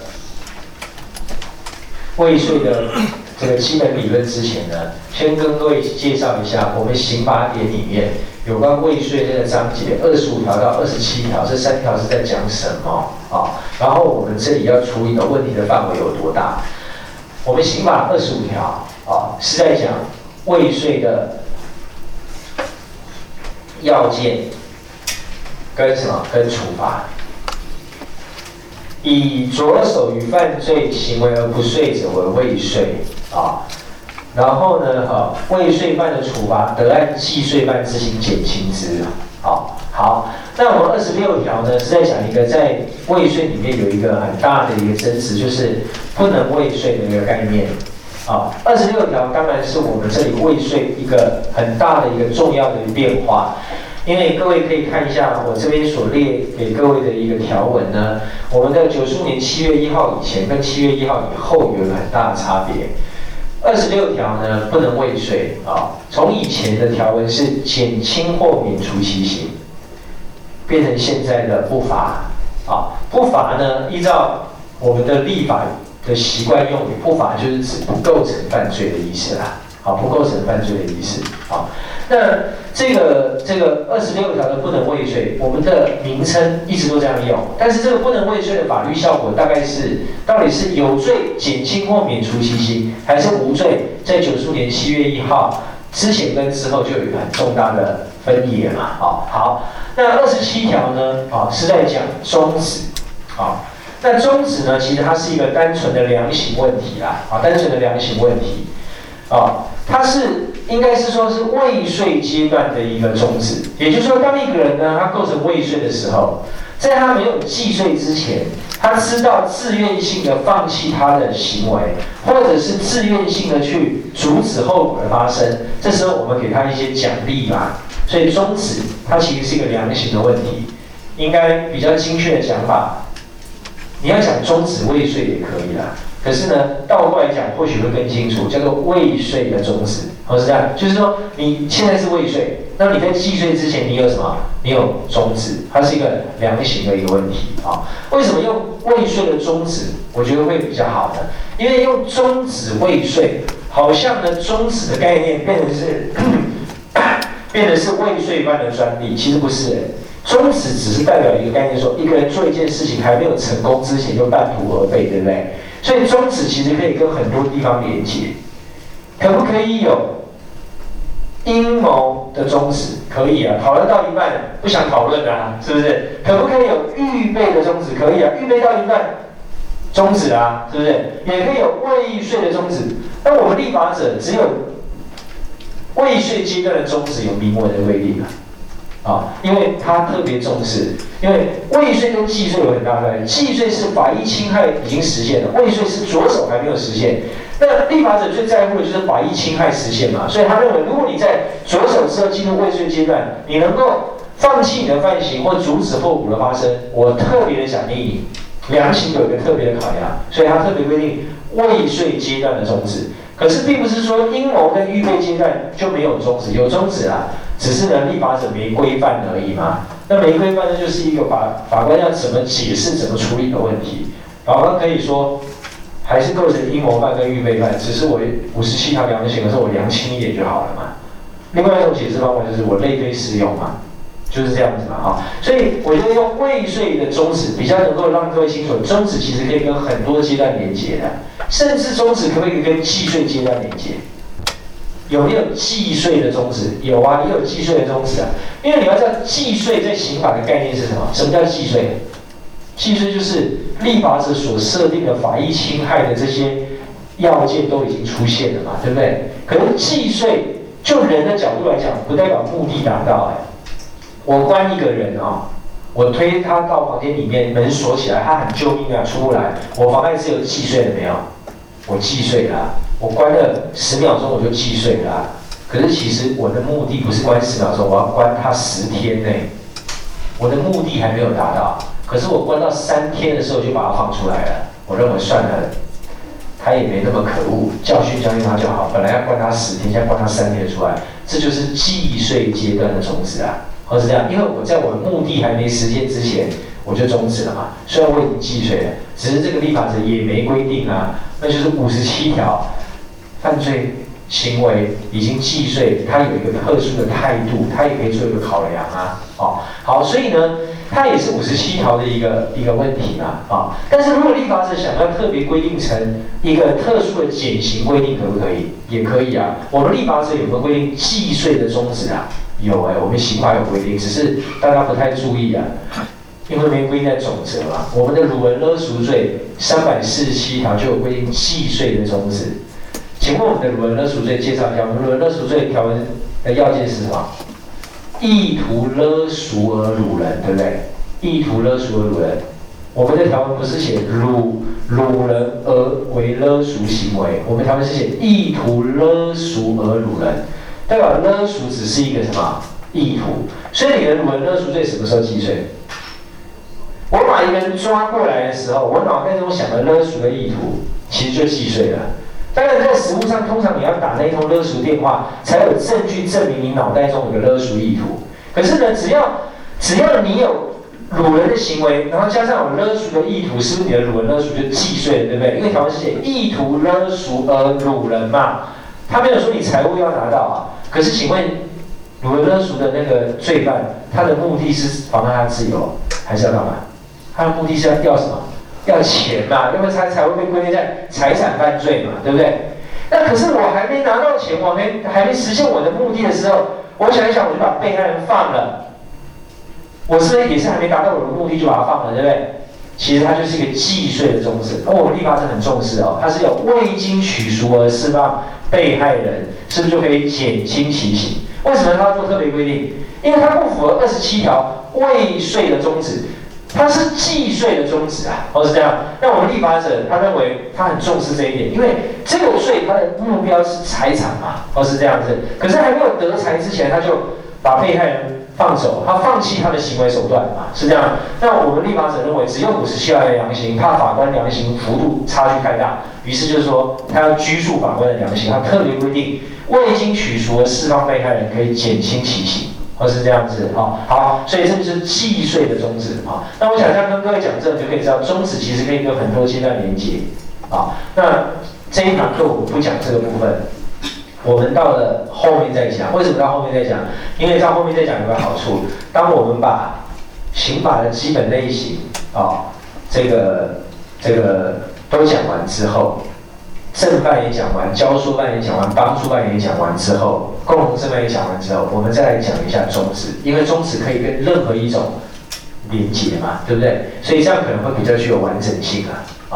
未税的这个基本理论之前呢，先跟各位介绍一下我们刑法典里面有关未税这个章节二十五条到二十七条，这三条是在讲什么啊？然后我们这里要处理的问题的范围有多大？我们刑法二十五条啊是在讲未税的要件跟什么？跟处罚。以着手于犯罪行为而不遂者为未遂啊。然后呢，哈，未遂犯的处罚得按既遂犯之刑减轻之。好，好，那我们二十六条呢是在讲一个在未遂里面有一个很大的一个争执，就是不能未遂的一个概念。啊，二十六条当然是我们这里未遂一个很大的一个重要的变化。因为各位可以看一下我这边所列给各位的一个条文呢，我们的九十五年七月一号以前跟七月一号以后有一个很大的差别。二十六条呢不能未遂啊，从以前的条文是减轻或免除其刑，变成现在的不罚啊。不罚呢，依照我们的立法的习惯用语，不罚就是指不构成犯罪的意思啦。好，不构成犯罪的意思。好，那这个这个二十六条的不能未遂，我们的名称一直都这样用，但是这个不能未遂的法律效果大概是，到底是有罪减轻或免除其刑，还是无罪？在九十五年七月一号之前跟之后就有一个很重大的分野嘛。好，好，那二十七条呢？啊，是在讲终止。好，那终止呢，其实它是一个单纯的量刑问题啦。啊，单纯的量刑问题。啊，它是应该是说是未遂阶段的一个终止，也就是说，当一个人呢，他构成未遂的时候，在他没有既遂之前，他知道自愿性的放弃他的行为，或者是自愿性的去阻止后果的发生，这时候我们给他一些奖励嘛。所以终止它其实是一个量刑的问题，应该比较精确的讲法，你要讲终止未遂也可以啦。可是呢，倒过来讲或许会更清楚，叫做未遂的终止，或是这样，就是说你现在是未遂，那你在既遂之前你有什么？你有终止，它是一个量刑的一个问题啊。为什么用未遂的终止？我觉得会比较好呢，因为用终止未遂，好像呢终止的概念变成是变成是未遂犯的专利，其实不是、欸。终止只是代表一个概念说，一个人做一件事情还没有成功之前就半途而废，对不对？所以终止其实可以跟很多地方连接，可不可以有阴谋的终止？可以啊，讨论到一半不想讨论啊，是不是？可不可以有预备的终止？可以啊，预备到一半终止啊，是不是？也可以有未遂的终止。那我们立法者只有未遂阶段的终止有明文的规定啊， 啊，因为他特别重视，因为未遂跟既遂有很大的关系。既遂是法益侵害已经实现了，未遂是着手还没有实现。那立法者最在乎的就是法益侵害实现嘛，所以他认为，如果你在着手之后进入未遂阶段，你能够放弃你的犯行或阻止后果的发生，我特别的奖励你。量刑有一个特别的考量，所以他特别规定未遂阶段的终止。可是并不是说阴谋跟预备阶段就没有终止，有终止啊，只是呢立法者没规范而已嘛。那没规范呢，就是一个法法官要怎么解释、怎么处理的问题。法官可以说，还是构成阴谋犯跟预备犯，只是我五十七条量刑，可是我量轻一点就好了嘛。另外一种解释方法就是我类推适用嘛。就是这样子嘛，哈，所以我觉得用未遂的终止比较能够让各位清楚，终止其实可以跟很多阶段连接的，甚至终止可不可以跟既遂阶段连接？有没有既遂的终止？有啊，也有既遂的终止啊。因为你要知道，既遂在刑法的概念是什么？什么叫既遂？既遂就是立法者所设定的法益侵害的这些要件都已经出现了嘛，对不对？可是既遂就人的角度来讲，不代表目的达到哎。我关一个人啊、哦，我推他到房间里面，门锁起来，他喊救命啊，出不来。我妨碍自由既遂了没有？我既遂了、啊，我关了十秒钟我就既遂了、啊。可是其实我的目的不是关十秒钟，我要关他十天内，我的目的还没有达到。可是我关到三天的时候就把他放出来了，我认为算了，他也没那么可恶，教训教训他就好。本来要关他十天，现在关他三天出来，这就是既遂阶段的终止啊。或是这样，因为我在我的目的还没实现之前，我就终止了嘛。虽然我已经既遂了，只是这个立法者也没规定啊，那就是五十七条，犯罪行为已经既遂，它有一个特殊的态度，它也可以做一个考量啊。哦，好，所以呢，它也是五十七条的一个一个问题嘛。啊、哦，但是如果立法者想要特别规定成一个特殊的减刑规定，可不可以？也可以啊。我们立法者有没有规定既遂的终止啊？有哎、欸，我们刑法有规定，只是大家不太注意啊，因为没规定在总则嘛。我们的辱人勒赎罪三百四十七条就有规定既遂的终止。请问我们的辱人勒赎罪介绍一下，我们辱人勒赎罪条文的要件是什么？意图勒赎而辱人，对不对？意图勒赎而辱人，我们的条文不是写辱辱人而为勒赎行为，我们条文是写意图勒赎而辱人。代表勒赎只是一个什么意图，所以你的辱人勒赎罪什么时候既遂？我把一个人抓过来的时候，我脑袋中想的勒赎的意图，其实就既遂了。当然，在实务上，通常你要打那一通勒赎电话，才有证据证明你脑袋中有个勒赎意图。可是呢，只要只要你有辱人的行为，然后加上有勒赎的意图，是不是你的辱人勒赎就既遂了，对不对？因为条文是写意图勒赎而辱人嘛。他没有说你财物要拿到啊，可是请问，辱人勒赎的那个罪犯，他的目的是妨碍他自由，还是要干嘛？他的目的是要要什么？要钱嘛，要不然他才会被归类在财产犯罪嘛，对不对？那可是我还没拿到钱，我还还没实现我的目的的时候，我想一想，我就把被害人放了，我是不是也是还没达到我的目的就把他放了，对不对？其实它就是一个既遂的终止，而我们立法者很重视哦，它是有未经取赎而释放被害人，是不是就可以减轻其刑？为什么他要做特别规定？因为它不符合二十七条未遂的终止，它是既遂的终止啊，哦是这样。那我们立法者他认为他很重视这一点，因为这个税它的目标是财产嘛，哦是这样子。可是还没有得财之前，他就把被害人放走，他放弃他的行为手段嘛，是这样。那我们立法者认为，只用五十七条来量刑，怕法官量刑幅度差距太大，于是就是说，他要拘束法官的量刑，他特别规定，未经取赎而释放被害人可以减轻其刑，或是这样子啊、哦。好，所以这就是既遂的终止啊。那我想这样跟各位讲，这就可以知道，终止其实可以跟很多阶段连接啊。那这一堂课我不讲这个部分。我们到了后面再讲，为什么到后面再讲？因为到后面再讲有个好处，当我们把刑法的基本类型啊、哦，这个这个都讲完之后，正犯也讲完，教唆犯也讲完，帮助犯也讲完之后，共同正犯也讲完之后，我们再来讲一下终止，因为终止可以跟任何一种连结嘛，对不对？所以这样可能会比较具有完整性啊啊。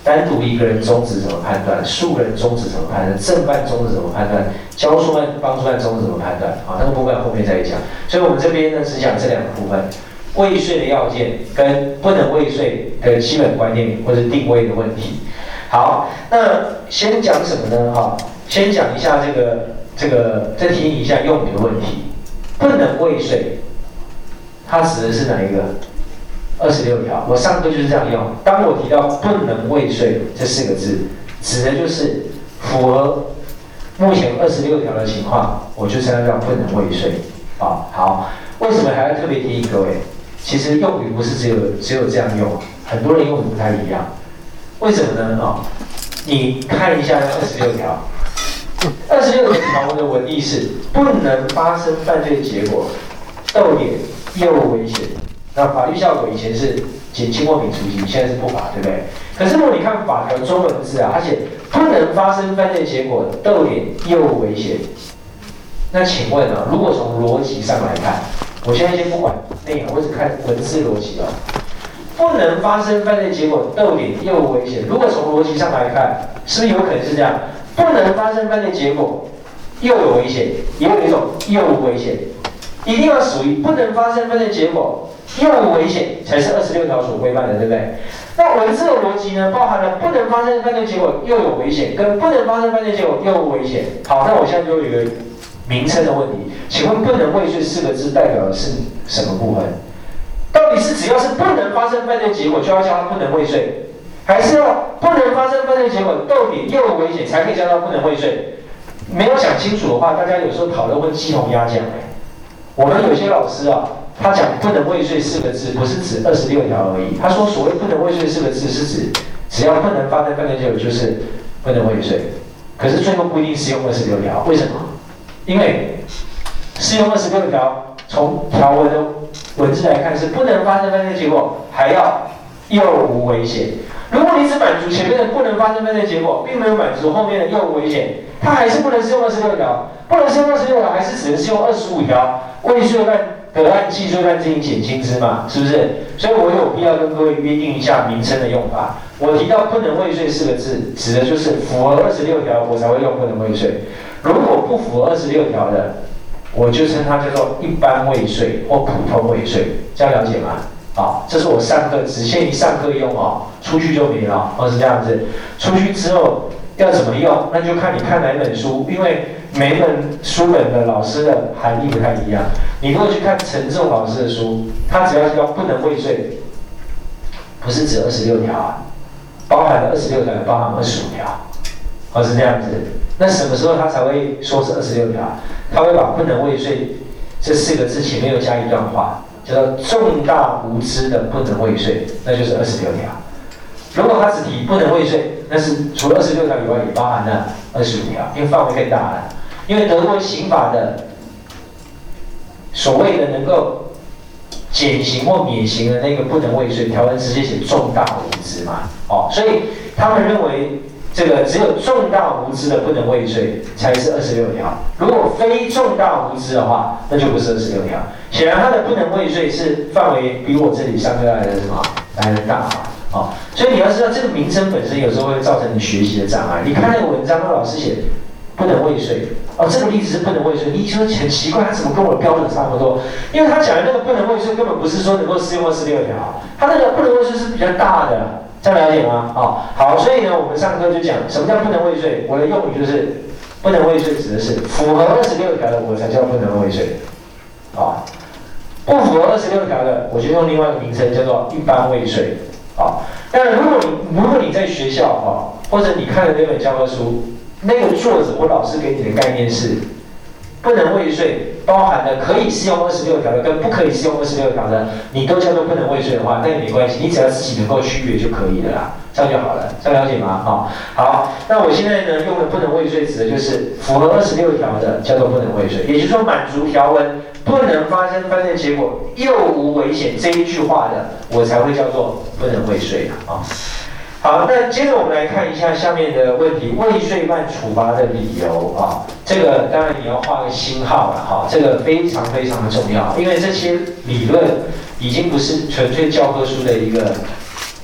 单独一个人终止怎么判断？数个人终止怎么判断？正犯终止怎么判断？教书案、帮助案终止怎么判断？啊，那个部分后面再讲。所以我们这边呢，只讲这两个部分：未遂的要件跟不能未遂的基本观念或者定位的问题。好，那先讲什么呢？哈，先讲一下这个这个，再提醒一下用语的问题。不能未遂，它指的是哪一个？二十六条，我上课就是这样用。当我提到不能未遂这四个字，指的就是符合目前二十六条的情况，我就是要叫不能未遂。啊，好，为什么还要特别提醒各位？其实用语不是只有只有这样用，很多人用语不太一样。为什么呢？啊，你看一下二十六条，二十六条的文意是不能发生犯罪结果，逗点业务危险。那法律效果以前是减轻或免除刑，现在是不罚，对不对？可是如果你看法条中文字啊，它写不能发生犯罪结果，逗点业务危险。那请问啊，如果从逻辑上来看，我现在先不管内容，我只看文字逻辑啊。不能发生犯罪结果，逗点业务危险。如果从逻辑上来看，是不是有可能是这样？不能发生犯罪结果，又有危险，也有一种又无危险，一定要属于不能发生犯罪结果。又无危险才是二十六条所规范的，对不对？那文字的逻辑呢，包含了不能发生犯罪结果又有危险，跟不能发生犯罪结果又无危险。好，那我现在就有一个名称的问题，请问不能未遂四个字代表的是什么部分？到底是只要是不能发生犯罪结果就要叫它不能未遂，还是要不能发生犯罪结果逗点又有危险才可以叫它不能未遂？没有想清楚的话，大家有时候讨论会鸡同鸭讲哎。我们有些老师啊。他讲不能未遂四个字，不是指二十六条而已。他说所谓不能未遂四个字，是指只要不能发生犯罪结果，就是不能未遂。可是最后不一定适用二十六条，为什么？因为适用二十六条，从条文的文字来看是不能发生犯罪结果，还要又无危险。如果你只满足前面的不能发生犯罪结果，并没有满足后面的又无危险，它还是不能适用二十六条。不能适用二十六条，还是只能适用二十五条未遂犯。得案既遂犯进行减轻之嘛，是不是？所以我有必要跟各位约定一下名称的用法。我提到不能未遂四个字，指的就是符合二十六条，我才会用不能未遂。如果不符合二十六条的，我就称它叫做一般未遂或普通未遂，这样了解吗？啊，这是我上课只限于上课用哦，出去就没了哦，是这样子。出去之后要怎么用，那就看你看哪一本书，因为每一本书本的老师的含义不太一样。你如果去看陈仲老师的书，他只要要不能未遂，不是指二十六条啊，包含了二十六条，包含二十五条，哦是这样子。那什么时候他才会说是二十六条？他会把不能未遂这四个字前面又加一段话，叫做重大无知的不能未遂，那就是二十六条。如果他只提不能未遂，那是除了二十六条以外，也包含了二十五条，因为范围更大了。因为德国刑法的所谓的能够减刑或免刑的那个不能未遂条文，直接写重大无知嘛，哦，所以他们认为这个只有重大无知的不能未遂才是二十六条，如果非重大无知的话，那就不是二十六条。显然，他的不能未遂是范围比我这里上课来的什么来的大嘛。哦，所以你要知道这个名称本身有时候会造成你学习的障碍。你看那个文章，那老师写不能未遂，哦，这个例子是不能未遂，你说很奇怪，他怎么跟我的标准差不多？因为他讲的那个不能未遂根本不是说能够适用二十六条，他那个不能未遂是比较大的，这样了解吗？哦，好，所以呢，我们上课就讲什么叫不能未遂，我的用语就是不能未遂指的是符合二十六条的，我才叫不能未遂，啊、哦，不符合二十六条的，我就用另外一个名称叫做一般未遂。好，当然，如果你如果你在学校哈，或者你看的那本教科书，那个作者或老师给你的概念是不能未遂，包含了可以适用二十六条的跟不可以适用二十六条的，你都叫做不能未遂的话，那也没关系，你只要自己能够区别就可以了啦，这样就好了，这样了解吗？好，好，那我现在呢用的不能未遂指的就是符合二十六条的叫做不能未遂，也就是说满足条文不能发生犯罪结果又无危险这一句话的，我才会叫做不能未遂啊。好，那接着我们来看一下下面的问题，未遂犯处罚的理由啊，这个当然你要画个星号了哈，这个非常非常的重要，因为这些理论已经不是纯粹教科书的一个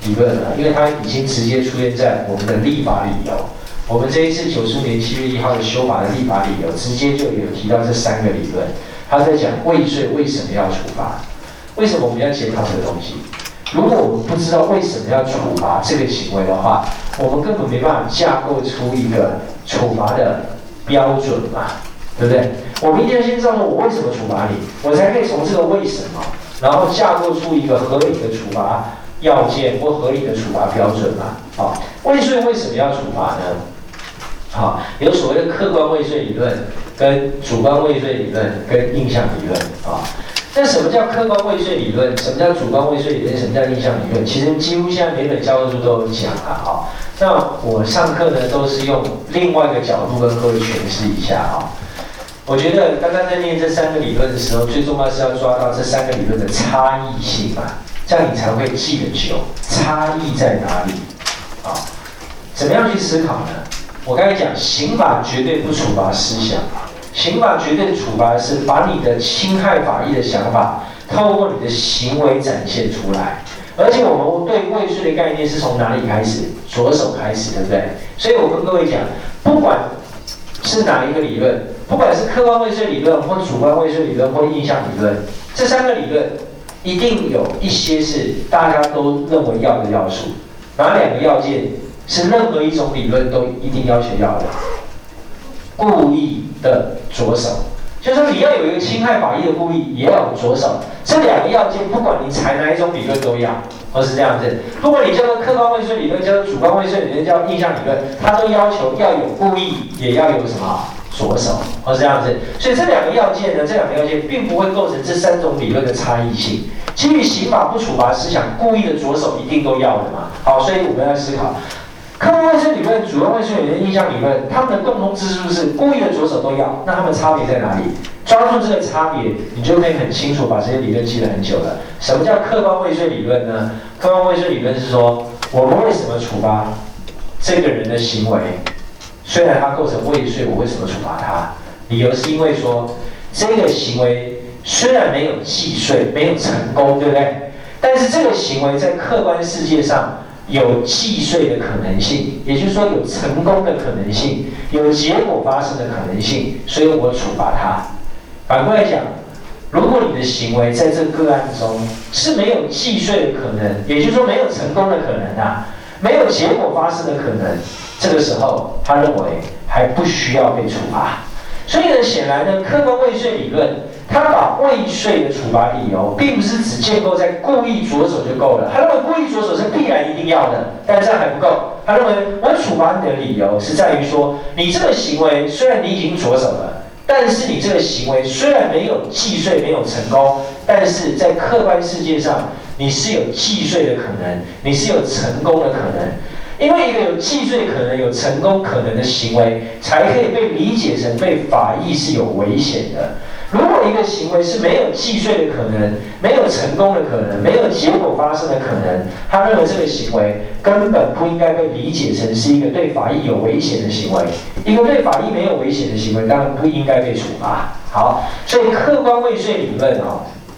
理论了，因为它已经直接出现在我们的立法理由。我们这一次九十五年七月一号的修法的立法理由，直接就有提到这三个理论。他在讲未遂为什么要处罚，为什么我们要检讨这个东西？如果我们不知道为什么要处罚这个行为的话，我们根本没办法架构出一个处罚的标准嘛，对不对？我们一定要先知道说我为什么处罚你，我才可以从这个为什么，然后架构出一个合理的处罚要件或合理的处罚标准嘛。好，未遂为什么要处罚呢？好，有所谓的客观未遂理论、跟主观未遂理论、跟印象理论啊。那什么叫客观未遂理论？什么叫主观未遂理论？什么叫印象理论？其实几乎现在每本教科书都有讲啊。哈，那我上课呢都是用另外一个角度跟各位诠释一下啊。我觉得刚刚在念这三个理论的时候，最重要是要抓到这三个理论的差异性嘛，这样你才会记得久。差异在哪里？啊，怎么样去思考呢？我刚才讲，刑法绝对不处罚思想，刑法绝对处罚的是把你的侵害法益的想法，透过你的行为展现出来。而且我们对未遂的概念是从哪里开始？着手开始，对不对？所以我跟各位讲，不管是哪一个理论，不管是客观未遂理论，或主观未遂理论，或印象理论，这三个理论一定有一些是大家都认为要的要素。哪两个要件是任何一种理论都一定要求要的？故意的着手，就是说你要有一个侵害法益的故意，也要有着手。这两个要件，不管你采哪一种理论都要，或是这样子。不管你叫做客观未遂理论，叫做主观未遂理论，叫印象理论，它都要求要有故意，也要有什么着手，或是这样子。所以这两个要件呢，这两个要件并不会构成这三种理论的差异性。基于刑法不处罚思想，故意的着手一定都要的嘛。好，所以我们要思考。客观未遂理论、主观未遂理论、印象理论，他们的共同之处是故意的着手都要。那他们差别在哪里？抓住这个差别，你就可以很清楚把这些理论记得很久了。什么叫客观未遂理论呢？客观未遂理论是说，我们为什么处罚这个人的行为？虽然他构成未遂，我为什么处罚他？理由是因为说，这个行为虽然没有既遂，没有成功，对不对？但是这个行为在客观世界上有既遂的可能性，也就是说有成功的可能性，有结果发生的可能性，所以我处罚他。反过来讲，如果你的行为在这个个案中是没有既遂的可能，也就是说没有成功的可能啊，没有结果发生的可能，这个时候他认为还不需要被处罚。所以呢，显然呢，客观未遂理论，他把未遂的处罚理由，并不是只建构在故意着手就够了。他认为故意着手是必然一定要的，但这样还不够。他认为我处罚你的理由是在于说，你这个行为虽然你已经着手了，但是你这个行为虽然没有既遂，没有成功，但是在客观世界上，你是有既遂的可能，你是有成功的可能。因为一个有既遂可能、有成功可能的行为，才可以被理解成对法益是有危险的。如果一个行为是没有既遂的可能、没有成功的可能、没有结果发生的可能，他认为这个行为根本不应该被理解成是一个对法益有危险的行为。一个对法益没有危险的行为，当然不应该被处罚。好，所以客观未遂理论哦，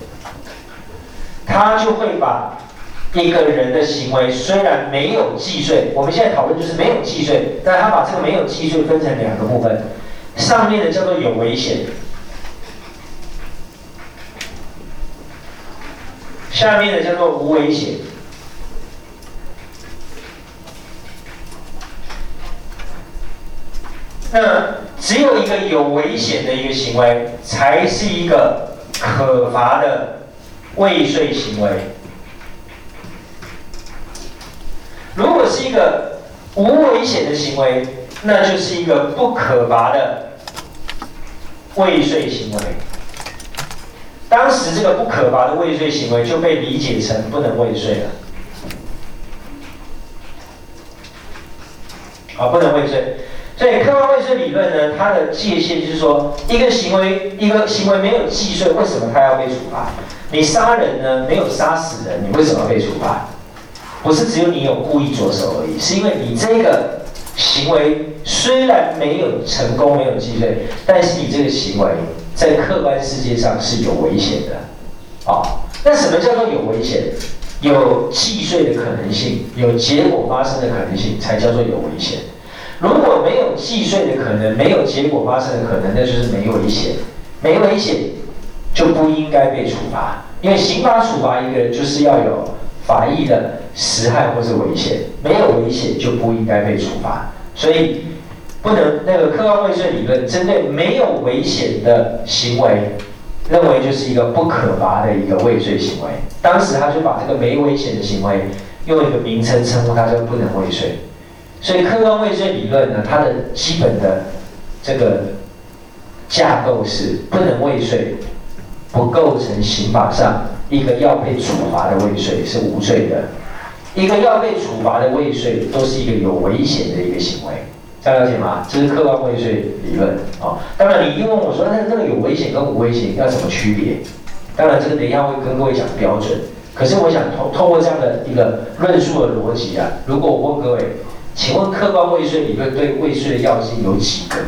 他就会把一个人的行为虽然没有既遂，我们现在讨论就是没有既遂，但他把这个没有既遂分成两个部分，上面的叫做有危险，下面的叫做无危险。那只有一个有危险的一个行为，才是一个可罚的未遂行为。如果是一个无危险的行为，那就是一个不可罚的未遂行为。当时这个不可罚的未遂行为就被理解成不能未遂了。好，不能未遂。所以客观未遂理论呢，它的界限就是说，一个行为一个行为没有既遂，为什么它要被处罚？你杀人呢，没有杀死人，你为什么要被处罚？不是只有你有故意着手而已，是因为你这个行为虽然没有成功，没有既遂，但是你这个行为在客观世界上是有危险的。好，那什么叫做有危险？ 有既遂的可能性，有结果发生的可能性，才叫做有危险。如果没有既遂的可能，没有结果发生的可能，那就是没危险。没危险就不应该被处罚，因为刑法处罚一个人就是要有法益的实害或是危险，没有危险就不应该被处罚。所以不能那个客观未遂理论针对没有危险的行为，认为就是一个不可罚的一个未遂行为。当时他就把这个没危险的行为用一个名称称呼它叫不能未遂。所以客观未遂理论呢，它的基本的这个架构是不能未遂，不构成刑法上一个要被处罚的未遂是无罪的，一个要被处罚的未遂都是一个有危险的一个行为，这样了解吗？这是客观未遂理论哦。当然，你一问我说，那这个有危险跟无危险要怎么区别？当然，这个等一下会跟各位讲标准。可是我想透透过这样的一个论述的逻辑啊，如果我问各位，请问客观未遂理论对未遂的要件有几个？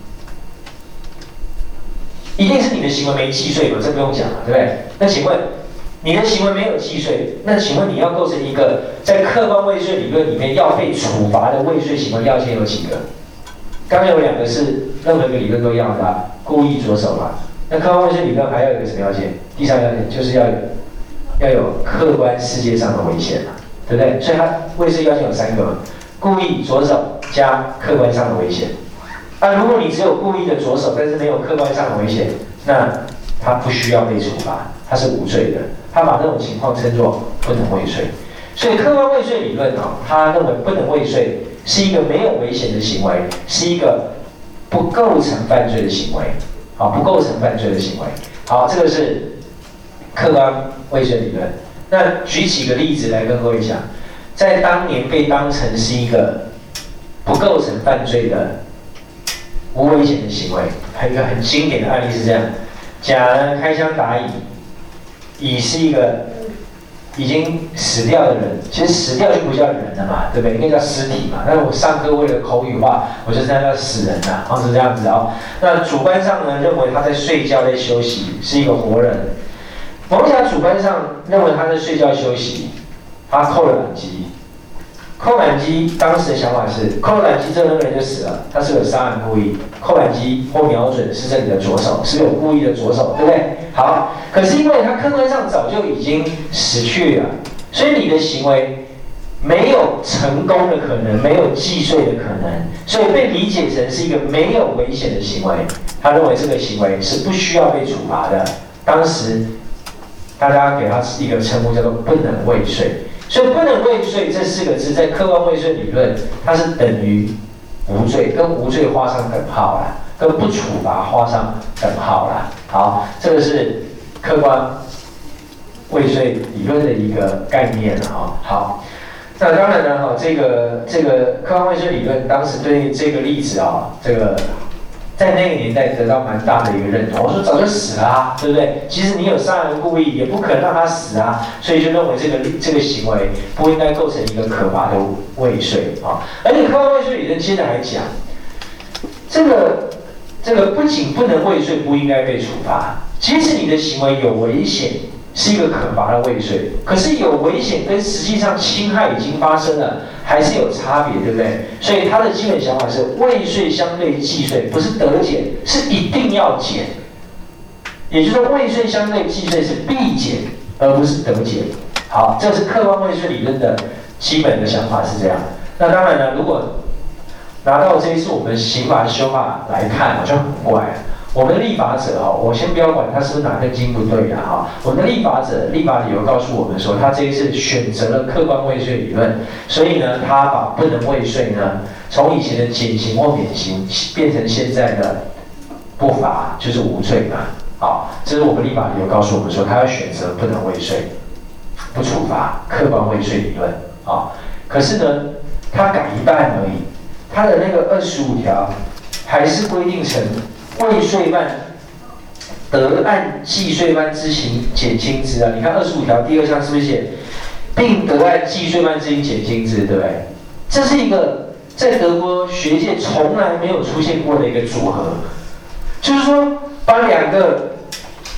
一定是你的行为没既遂嘛，这不用讲了，对不对？那请问你的行为没有既遂，那请问你要构成一个在客观未遂理论里面要被处罚的未遂行为要件有几个？刚刚有两个是任何一个理论都一样的、啊，故意着手嘛。那客观未遂理论还要有一个什么要件？第三个要件就是要有要有客观世界上的危险嘛，对不对？所以它未遂要件有三个嘛。故意着手加客观上的危险，啊，如果你只有故意的着手，但是没有客观上的危险，那他不需要被处罚，他是无罪的。他把这种情况称作不能未遂。所以客观未遂理论啊，他认为不能未遂是一个没有危险的行为，是一个不构成犯罪的行为，啊，不构成犯罪的行为。好，这个是客观未遂理论。那举几个例子来跟各位讲。在当年被当成是一个不构成犯罪的无危险的行为，还有一个很经典的案例是这样：甲呢开枪打乙，乙是一个已经死掉的人，其实死掉就不叫人了嘛，对不对？应该叫尸体嘛。那我上课为了口语化，我就这样叫死人呐，好是这样子哦。那主观上呢认为他在睡觉在休息，是一个活人；某甲主观上认为他在睡觉休息。他扣了扳机，扣扳机当时的想法是，扣了扳机之后那个人就死了，他是有杀人故意，扣扳机或瞄准是这里的着手，是有故意的着手，对不对？好，可是因为他客观上早就已经死去了，所以你的行为没有成功的可能，没有既遂的可能，所以被理解成是一个没有危险的行为。他认为这个行为是不需要被处罚的。当时大家给他一个称呼叫做不能未遂。所以不能未遂这四个字在客观未遂理论，它是等于无罪，跟无罪画上等号啦，跟不处罚画上等号啦。好，这个是客观未遂理论的一个概念啊。好，那当然呢，哈，这个这个客观未遂理论当时对这个例子啊，这个。在那个年代得到蛮大的一个认同。我说早就死了啊，对不对？其实你有杀人故意，也不可能让他死啊，所以就认为这个这个行为不应该构成一个可罚的未遂啊。而且客观未遂理论接着还讲，这个这个不仅不能未遂，不应该被处罚，即使你的行为有危险，是一个可罚的未遂，可是有危险跟实际上侵害已经发生了。还是有差别，对不对？所以他的基本想法是未遂相对既遂，不是得减，是一定要减。也就是说，未遂相对既遂是必减，而不是得减。好，这是客观未遂理论的基本的想法是这样。那当然了，如果拿到这一次我们刑法修法来看，就很怪。我们的立法者哦，我先不要管他是不是哪根筋不对的哈。我们的立法者立法理由告诉我们说，他这一次选择了客观未遂理论，所以呢，他把不能未遂呢，从以前的减刑或免刑变成现在的不罚，就是无罪嘛。好，这是我们立法理由告诉我们说，他要选择不能未遂，不处罚，客观未遂理论啊。可是呢，他改一半而已，他的那个二十五条还是规定成。未遂犯得按既遂犯之刑减轻之啊！你看二十五条第二项是不是写，并得按既遂犯之刑减轻之，对不对？这是一个在德国学界从来没有出现过的一个组合，就是说把两个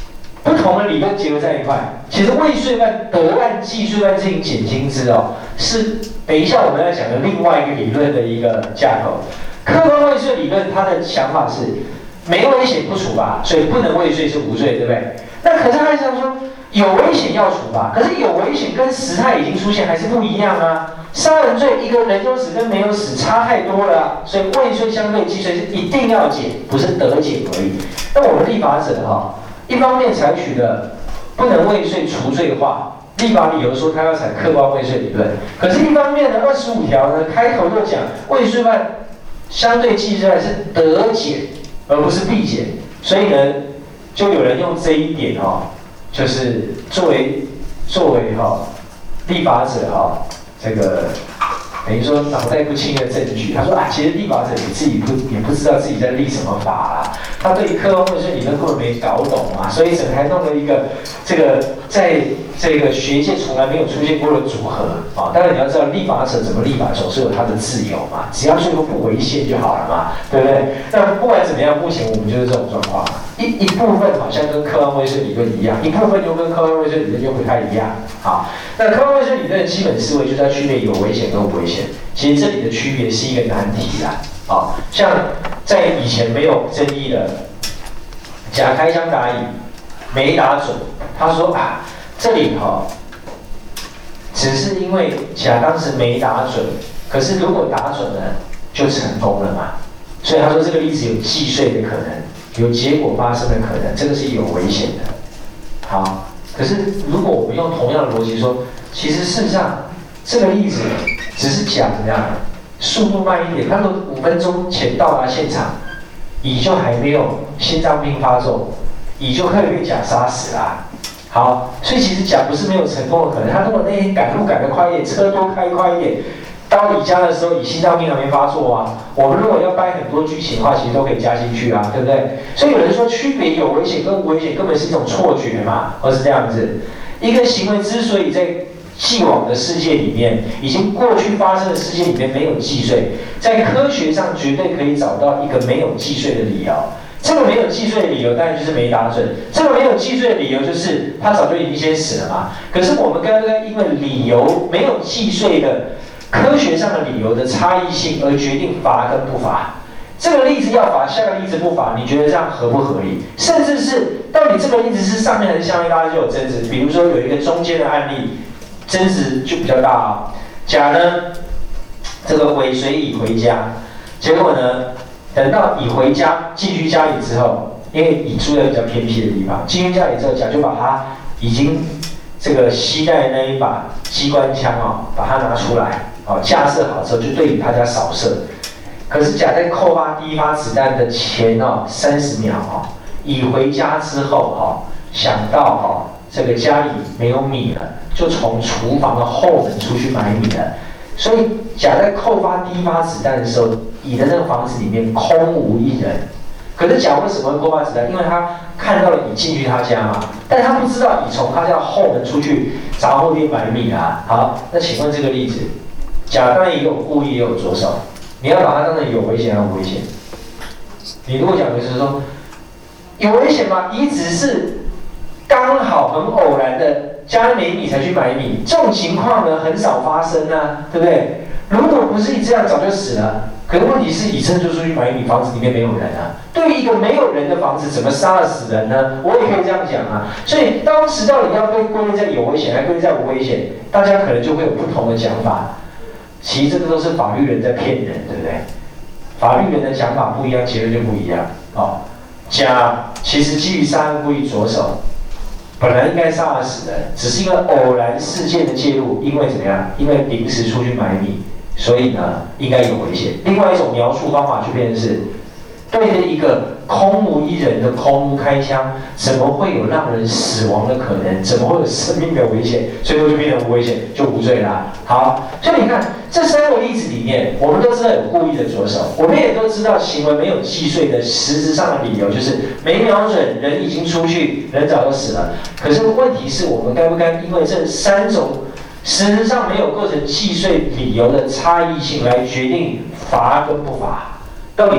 不同的理论结合在一块。其实未遂犯得按既遂犯自行减轻之哦，是等一下我们要讲的另外一个理论的一个架构。客观未遂理论它的想法是没危险不处罚，所以不能未遂是无罪，对不对？那可是他想说有危险要处罚，可是有危险跟时态已经出现还是不一样啊。杀人罪一个人有死跟没有死差太多了、啊，所以未遂相对既遂是一定要减，不是得减而已。那我们立法者哈、哦，一方面采取了不能未遂除罪化，立法理由说他要采客观未遂理论，可是一方面呢，二十五条呢开头就讲未遂犯相对既遂是得减而不是必减，所以呢，就有人用这一点哦，就是作为作为哈、哦、立法者哈、哦。这个等于说脑袋不清的证据。他说啊，其实立法者也自己不也不知道自己在立什么法啦，他对客观未遂理论根本没搞懂嘛，所以整还弄了一个这个在这个学界从来没有出现过的组合啊。当然你要知道，立法者怎么立法总是有他的自由嘛，只要最后不违宪就好了嘛，对不对？那不管怎么样，目前我们就是这种状况，一一部分好像跟客观未遂理论一样，一部分又跟客观未遂理论又不太一样。好，那客观未遂理论的基本思维就是要区别有危险跟无危险。其实这里的区别是一个难题啦。好，像在以前没有争议的甲开枪打乙，没打准，他说啊，这里哈、哦，只是因为甲当时没打准，可是如果打准了，就成功了嘛。所以他说这个例子有既遂的可能，有结果发生的可能，这个是有危险的。好，可是如果我们用同样的逻辑说，其实事实上这个例子只是甲怎么样，速度慢一点，他说五分钟前到达现场，乙就还没有心脏病发作，乙就可以被甲杀死啦。好，所以其实甲不是没有成功的可能，他如果那天赶路赶得快一点，车多开快一点，到乙家的时候，乙心脏病还没发作啊。我们如果要掰很多剧情的话，其实都可以加进去啊，对不对？所以有人说区别有危险跟无危险根本是一种错觉嘛，而是这样子。一个行为之所以在既往的世界里面，已经过去发生的世界里面没有既遂，在科学上绝对可以找到一个没有既遂的理由。这个没有既遂的理由当然就是没打准，这个没有既遂的理由就是他早就已经先死了嘛。可是我们刚刚因为理由没有既遂的科学上的理由的差异性而决定罚跟不罚。这个例子要罚，下个例子不罚，你觉得这样合不合理？甚至是到底这个例子是上面还是下面，大家就有争执。比如说有一个中间的案例，争执就比较大啊、哦。甲呢，这个尾随乙回家，结果呢，等到乙回家进去家里之后，因为乙住在比较偏僻的地方，进去家里之后，甲就把他已经这个携带的那一把机关枪哦，把它拿出来，哦，架设好之后就对于他家扫射。可是甲在扣发第一发子弹的前哦三十秒哦，乙回家之后哦，想到哦这个家里没有米了，就从厨房的后门出去买米了。所以甲在扣发第一发子弹的时候，乙的那个房子里面空无一人。可是甲为什么会扣发子弹？因为他看到了乙进去他家嘛，但他不知道乙从他家后门出去杂货店买米啊。好，那请问这个例子，甲当然也有故意也有着手，你要把它当成有危险还是无危险？你如果讲的是说有危险吗？乙只是刚好很偶然的家里没米才去买米，这种情况呢很少发生啊，对不对？如果不是这样，早就死了。可是问题是，乙真就出去买米，房子里面没有人啊。对于一个没有人的房子，怎么杀得死人呢？我也可以这样讲啊。所以当时到底要被归类在有危险，还归类在无危险，大家可能就会有不同的讲法。其实这个都是法律人在骗人，对不对？法律人的讲法不一样，结论就不一样。哦，甲其实基于杀人故意着手，本来应该杀得死人，只是因为偶然事件的介入，因为怎么样？因为临时出去买米。所以呢，应该有危险。另外一种描述方法就变成是，对着一个空无一人的空屋开枪，怎么会有让人死亡的可能？怎么会有生命的危险？最后就变成无危险，就无罪啦。好，所以你看这三个例子里面，我们都知道有故意的着手，我们也都知道行为没有既遂的实质上的理由就是没瞄准，人已经出去，人早就死了。可是问题是我们该不该因为这三种实质上没有构成既遂理由的差异性来决定罚跟不罚？到底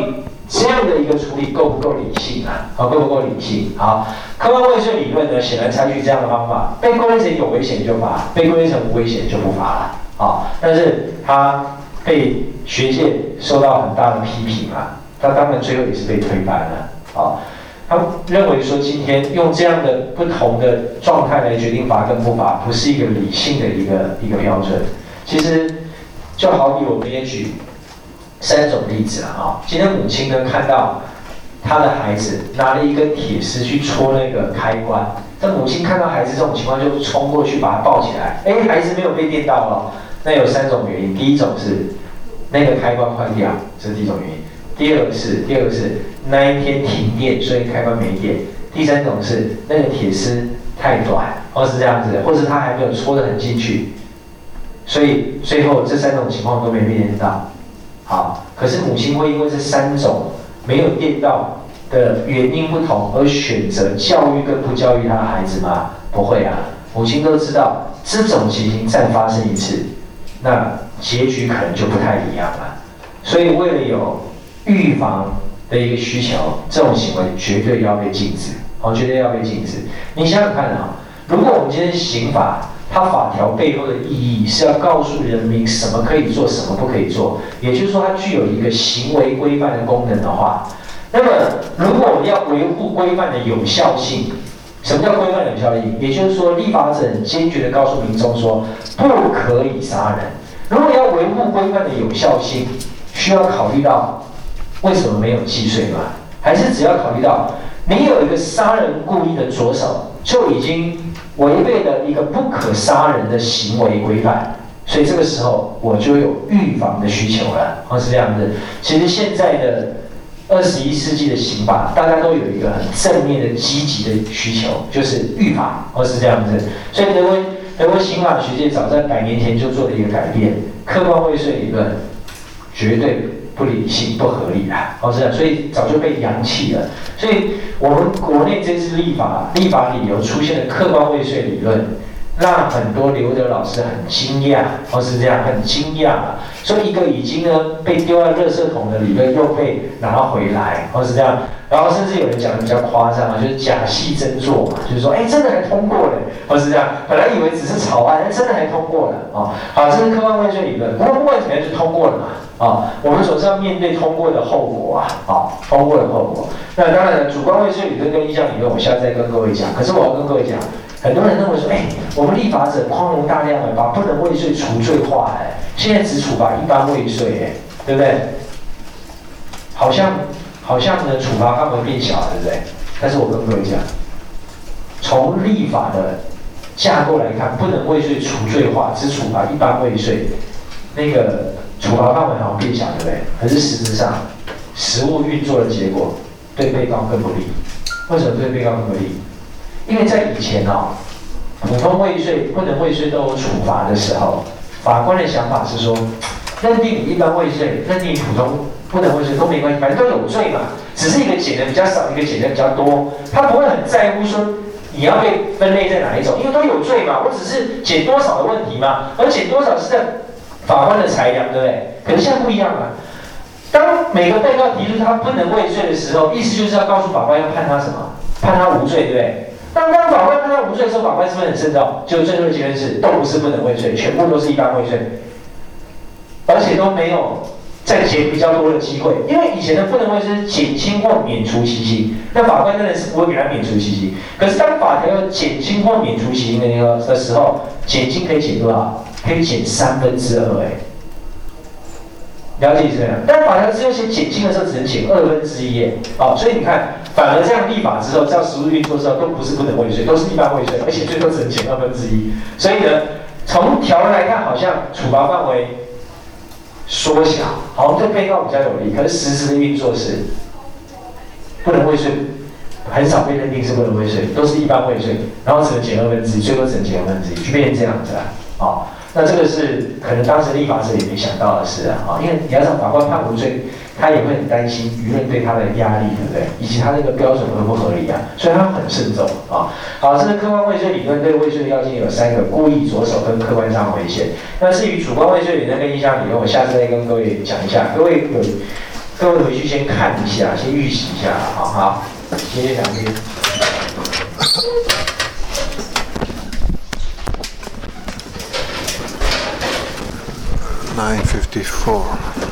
这样的一个处理够不够理性啊？好，够不够理性？好，客观未遂理论呢，显然采取这样的方法，被归类成有危险就罚，被归类成无危险就不罚了。好，但是他被学界受到很大的批评啊，他当然最后也是被推翻了。好，他认为说今天用这样的不同的状态来决定罚跟不罚，不是一个理性的一个一个标准。其实就好比我们也举三种例子啊，今天母亲呢看到她的孩子拿了一根铁丝去戳那个开关，这母亲看到孩子这种情况就冲过去把他抱起来，哎，孩子没有被电到哦。那有三种原因，第一种是那个开关坏掉，这是第一种原因；第二个是第二个是那一天停电，所以开关没电；第三种是那个铁丝太短，或是这样子，或是他还没有戳得很进去，所以最后这三种情况都没被电到。好，可是母亲会因为这三种没有电到的原因不同而选择教育跟不教育他的孩子吗？不会啊，母亲都知道这种情形再发生一次，那结局可能就不太一样了。所以为了有预防的一个需求，这种行为绝对要被禁止，哦，绝对要被禁止。你想想看啊，如果我们今天刑法，它法条背后的意义是要告诉人民什么可以做，什么不可以做，也就是说它具有一个行为规范的功能的话，那么如果我们要维护规范的有效性，什么叫规范的有效性？也就是说，立法者很坚决地告诉民众说，不可以杀人。如果要维护规范的有效性，需要考虑到为什么没有既遂吗？还是只要考虑到你有一个杀人故意的着手，就已经违背了一个不可杀人的行为规范，所以这个时候我就有预防的需求了，哦，是这样子。其实现在的二十一世纪的刑法，大家都有一个很正面的、积极的需求，就是预防，哦，是这样子。所以德国德国刑法学界早在百年前就做了一个改变，客观未遂理论绝对不理性、不合理啦，哦，是这样，所以早就被扬弃了。所以我们国内这次立法立法理由出现的客观未遂理论，让很多留德老师很惊讶，哦，是这样，很惊讶啊。所以一个已经呢被丢在垃圾桶的理论又被拿回来，哦，是这样。然后甚至有人讲的比较夸张啊，就是假戏真做嘛，就是说，哎，真的还通过了，哦，是这样。本来以为只是草案，但真的还通过了，哦，好，这是客观未遂理论。不过不管怎么样就通过了嘛。啊、哦，我们总是要面对通过的后果啊！啊、哦，通过的后果。那当然了，主观未遂理论跟意向理论，我下次再跟各位讲。可是我要跟各位讲，很多人认为说，哎，我们立法者宽容大量的把不能未遂除罪化，哎，现在只处罚一般未遂，哎，对不对？好像好像呢，处罚范围变小了，对不对？但是我跟各位讲，从立法的架构来看，不能未遂除罪化，只处罚一般未遂，那个处罚范围好像变小，对不对？可是实质上，实务运作的结果对被告更不利。为什么对被告更不利？因为在以前哦，普通未遂、不能未遂都有处罚的时候，法官的想法是说，认定你一般未遂，认定你普通不能未遂都没关系，反正都有罪嘛，只是一个减的比较少，一个减的比较多，他不会很在乎说你要被分类在哪一种，因为都有罪嘛，我只是减多少的问题嘛，而减多少是在法官的裁量，对不对？可是现在不一样了。当每个被告提出他不能未遂的时候，意思就是要告诉法官要判他什么？判他无罪，对不对？当当法官判他无罪的时候，法官是不是很慎重？就最后的结论是，都不是不能未遂，全部都是一般未遂，而且都没有再减比较多的机会。因为以前的不能未遂是减轻或免除其刑，那法官当然是不会给他免除其刑。可是当法条要减轻或免除其刑的时候，减轻可以减多少？可以减三分之二，哎。了解这样，但法条只有写减轻的时候，只能减二分之一，哦，所以你看，反而这样立法之后，照实务运作之后，都不是不能未遂，都是一般未遂，而且最多只能减二分之一。所以呢，从条文来看，好像处罚范围缩小，好像对被告比较有利，可是实质的运作是不能未遂，很少被认定是不能未遂，都是一般未遂，然后只能减二分之一，最多只能减二分之一，就变成这样子了，啊、哦。那这个是可能当时立法者也没想到的事啊，啊，因为你要让法官判无罪，他也会很担心舆论对他的压力，对不对？以及他那个标准合不合理啊，所以他很慎重啊。好，这是客观未遂理论对未遂的要件有三个：故意、着手跟客观上危险。那至于主观未遂理论跟意向理论，我下次再跟各位讲一下。各位有各位回去先看一下，先预习一下，好好，今天两天。 nine fifty-four.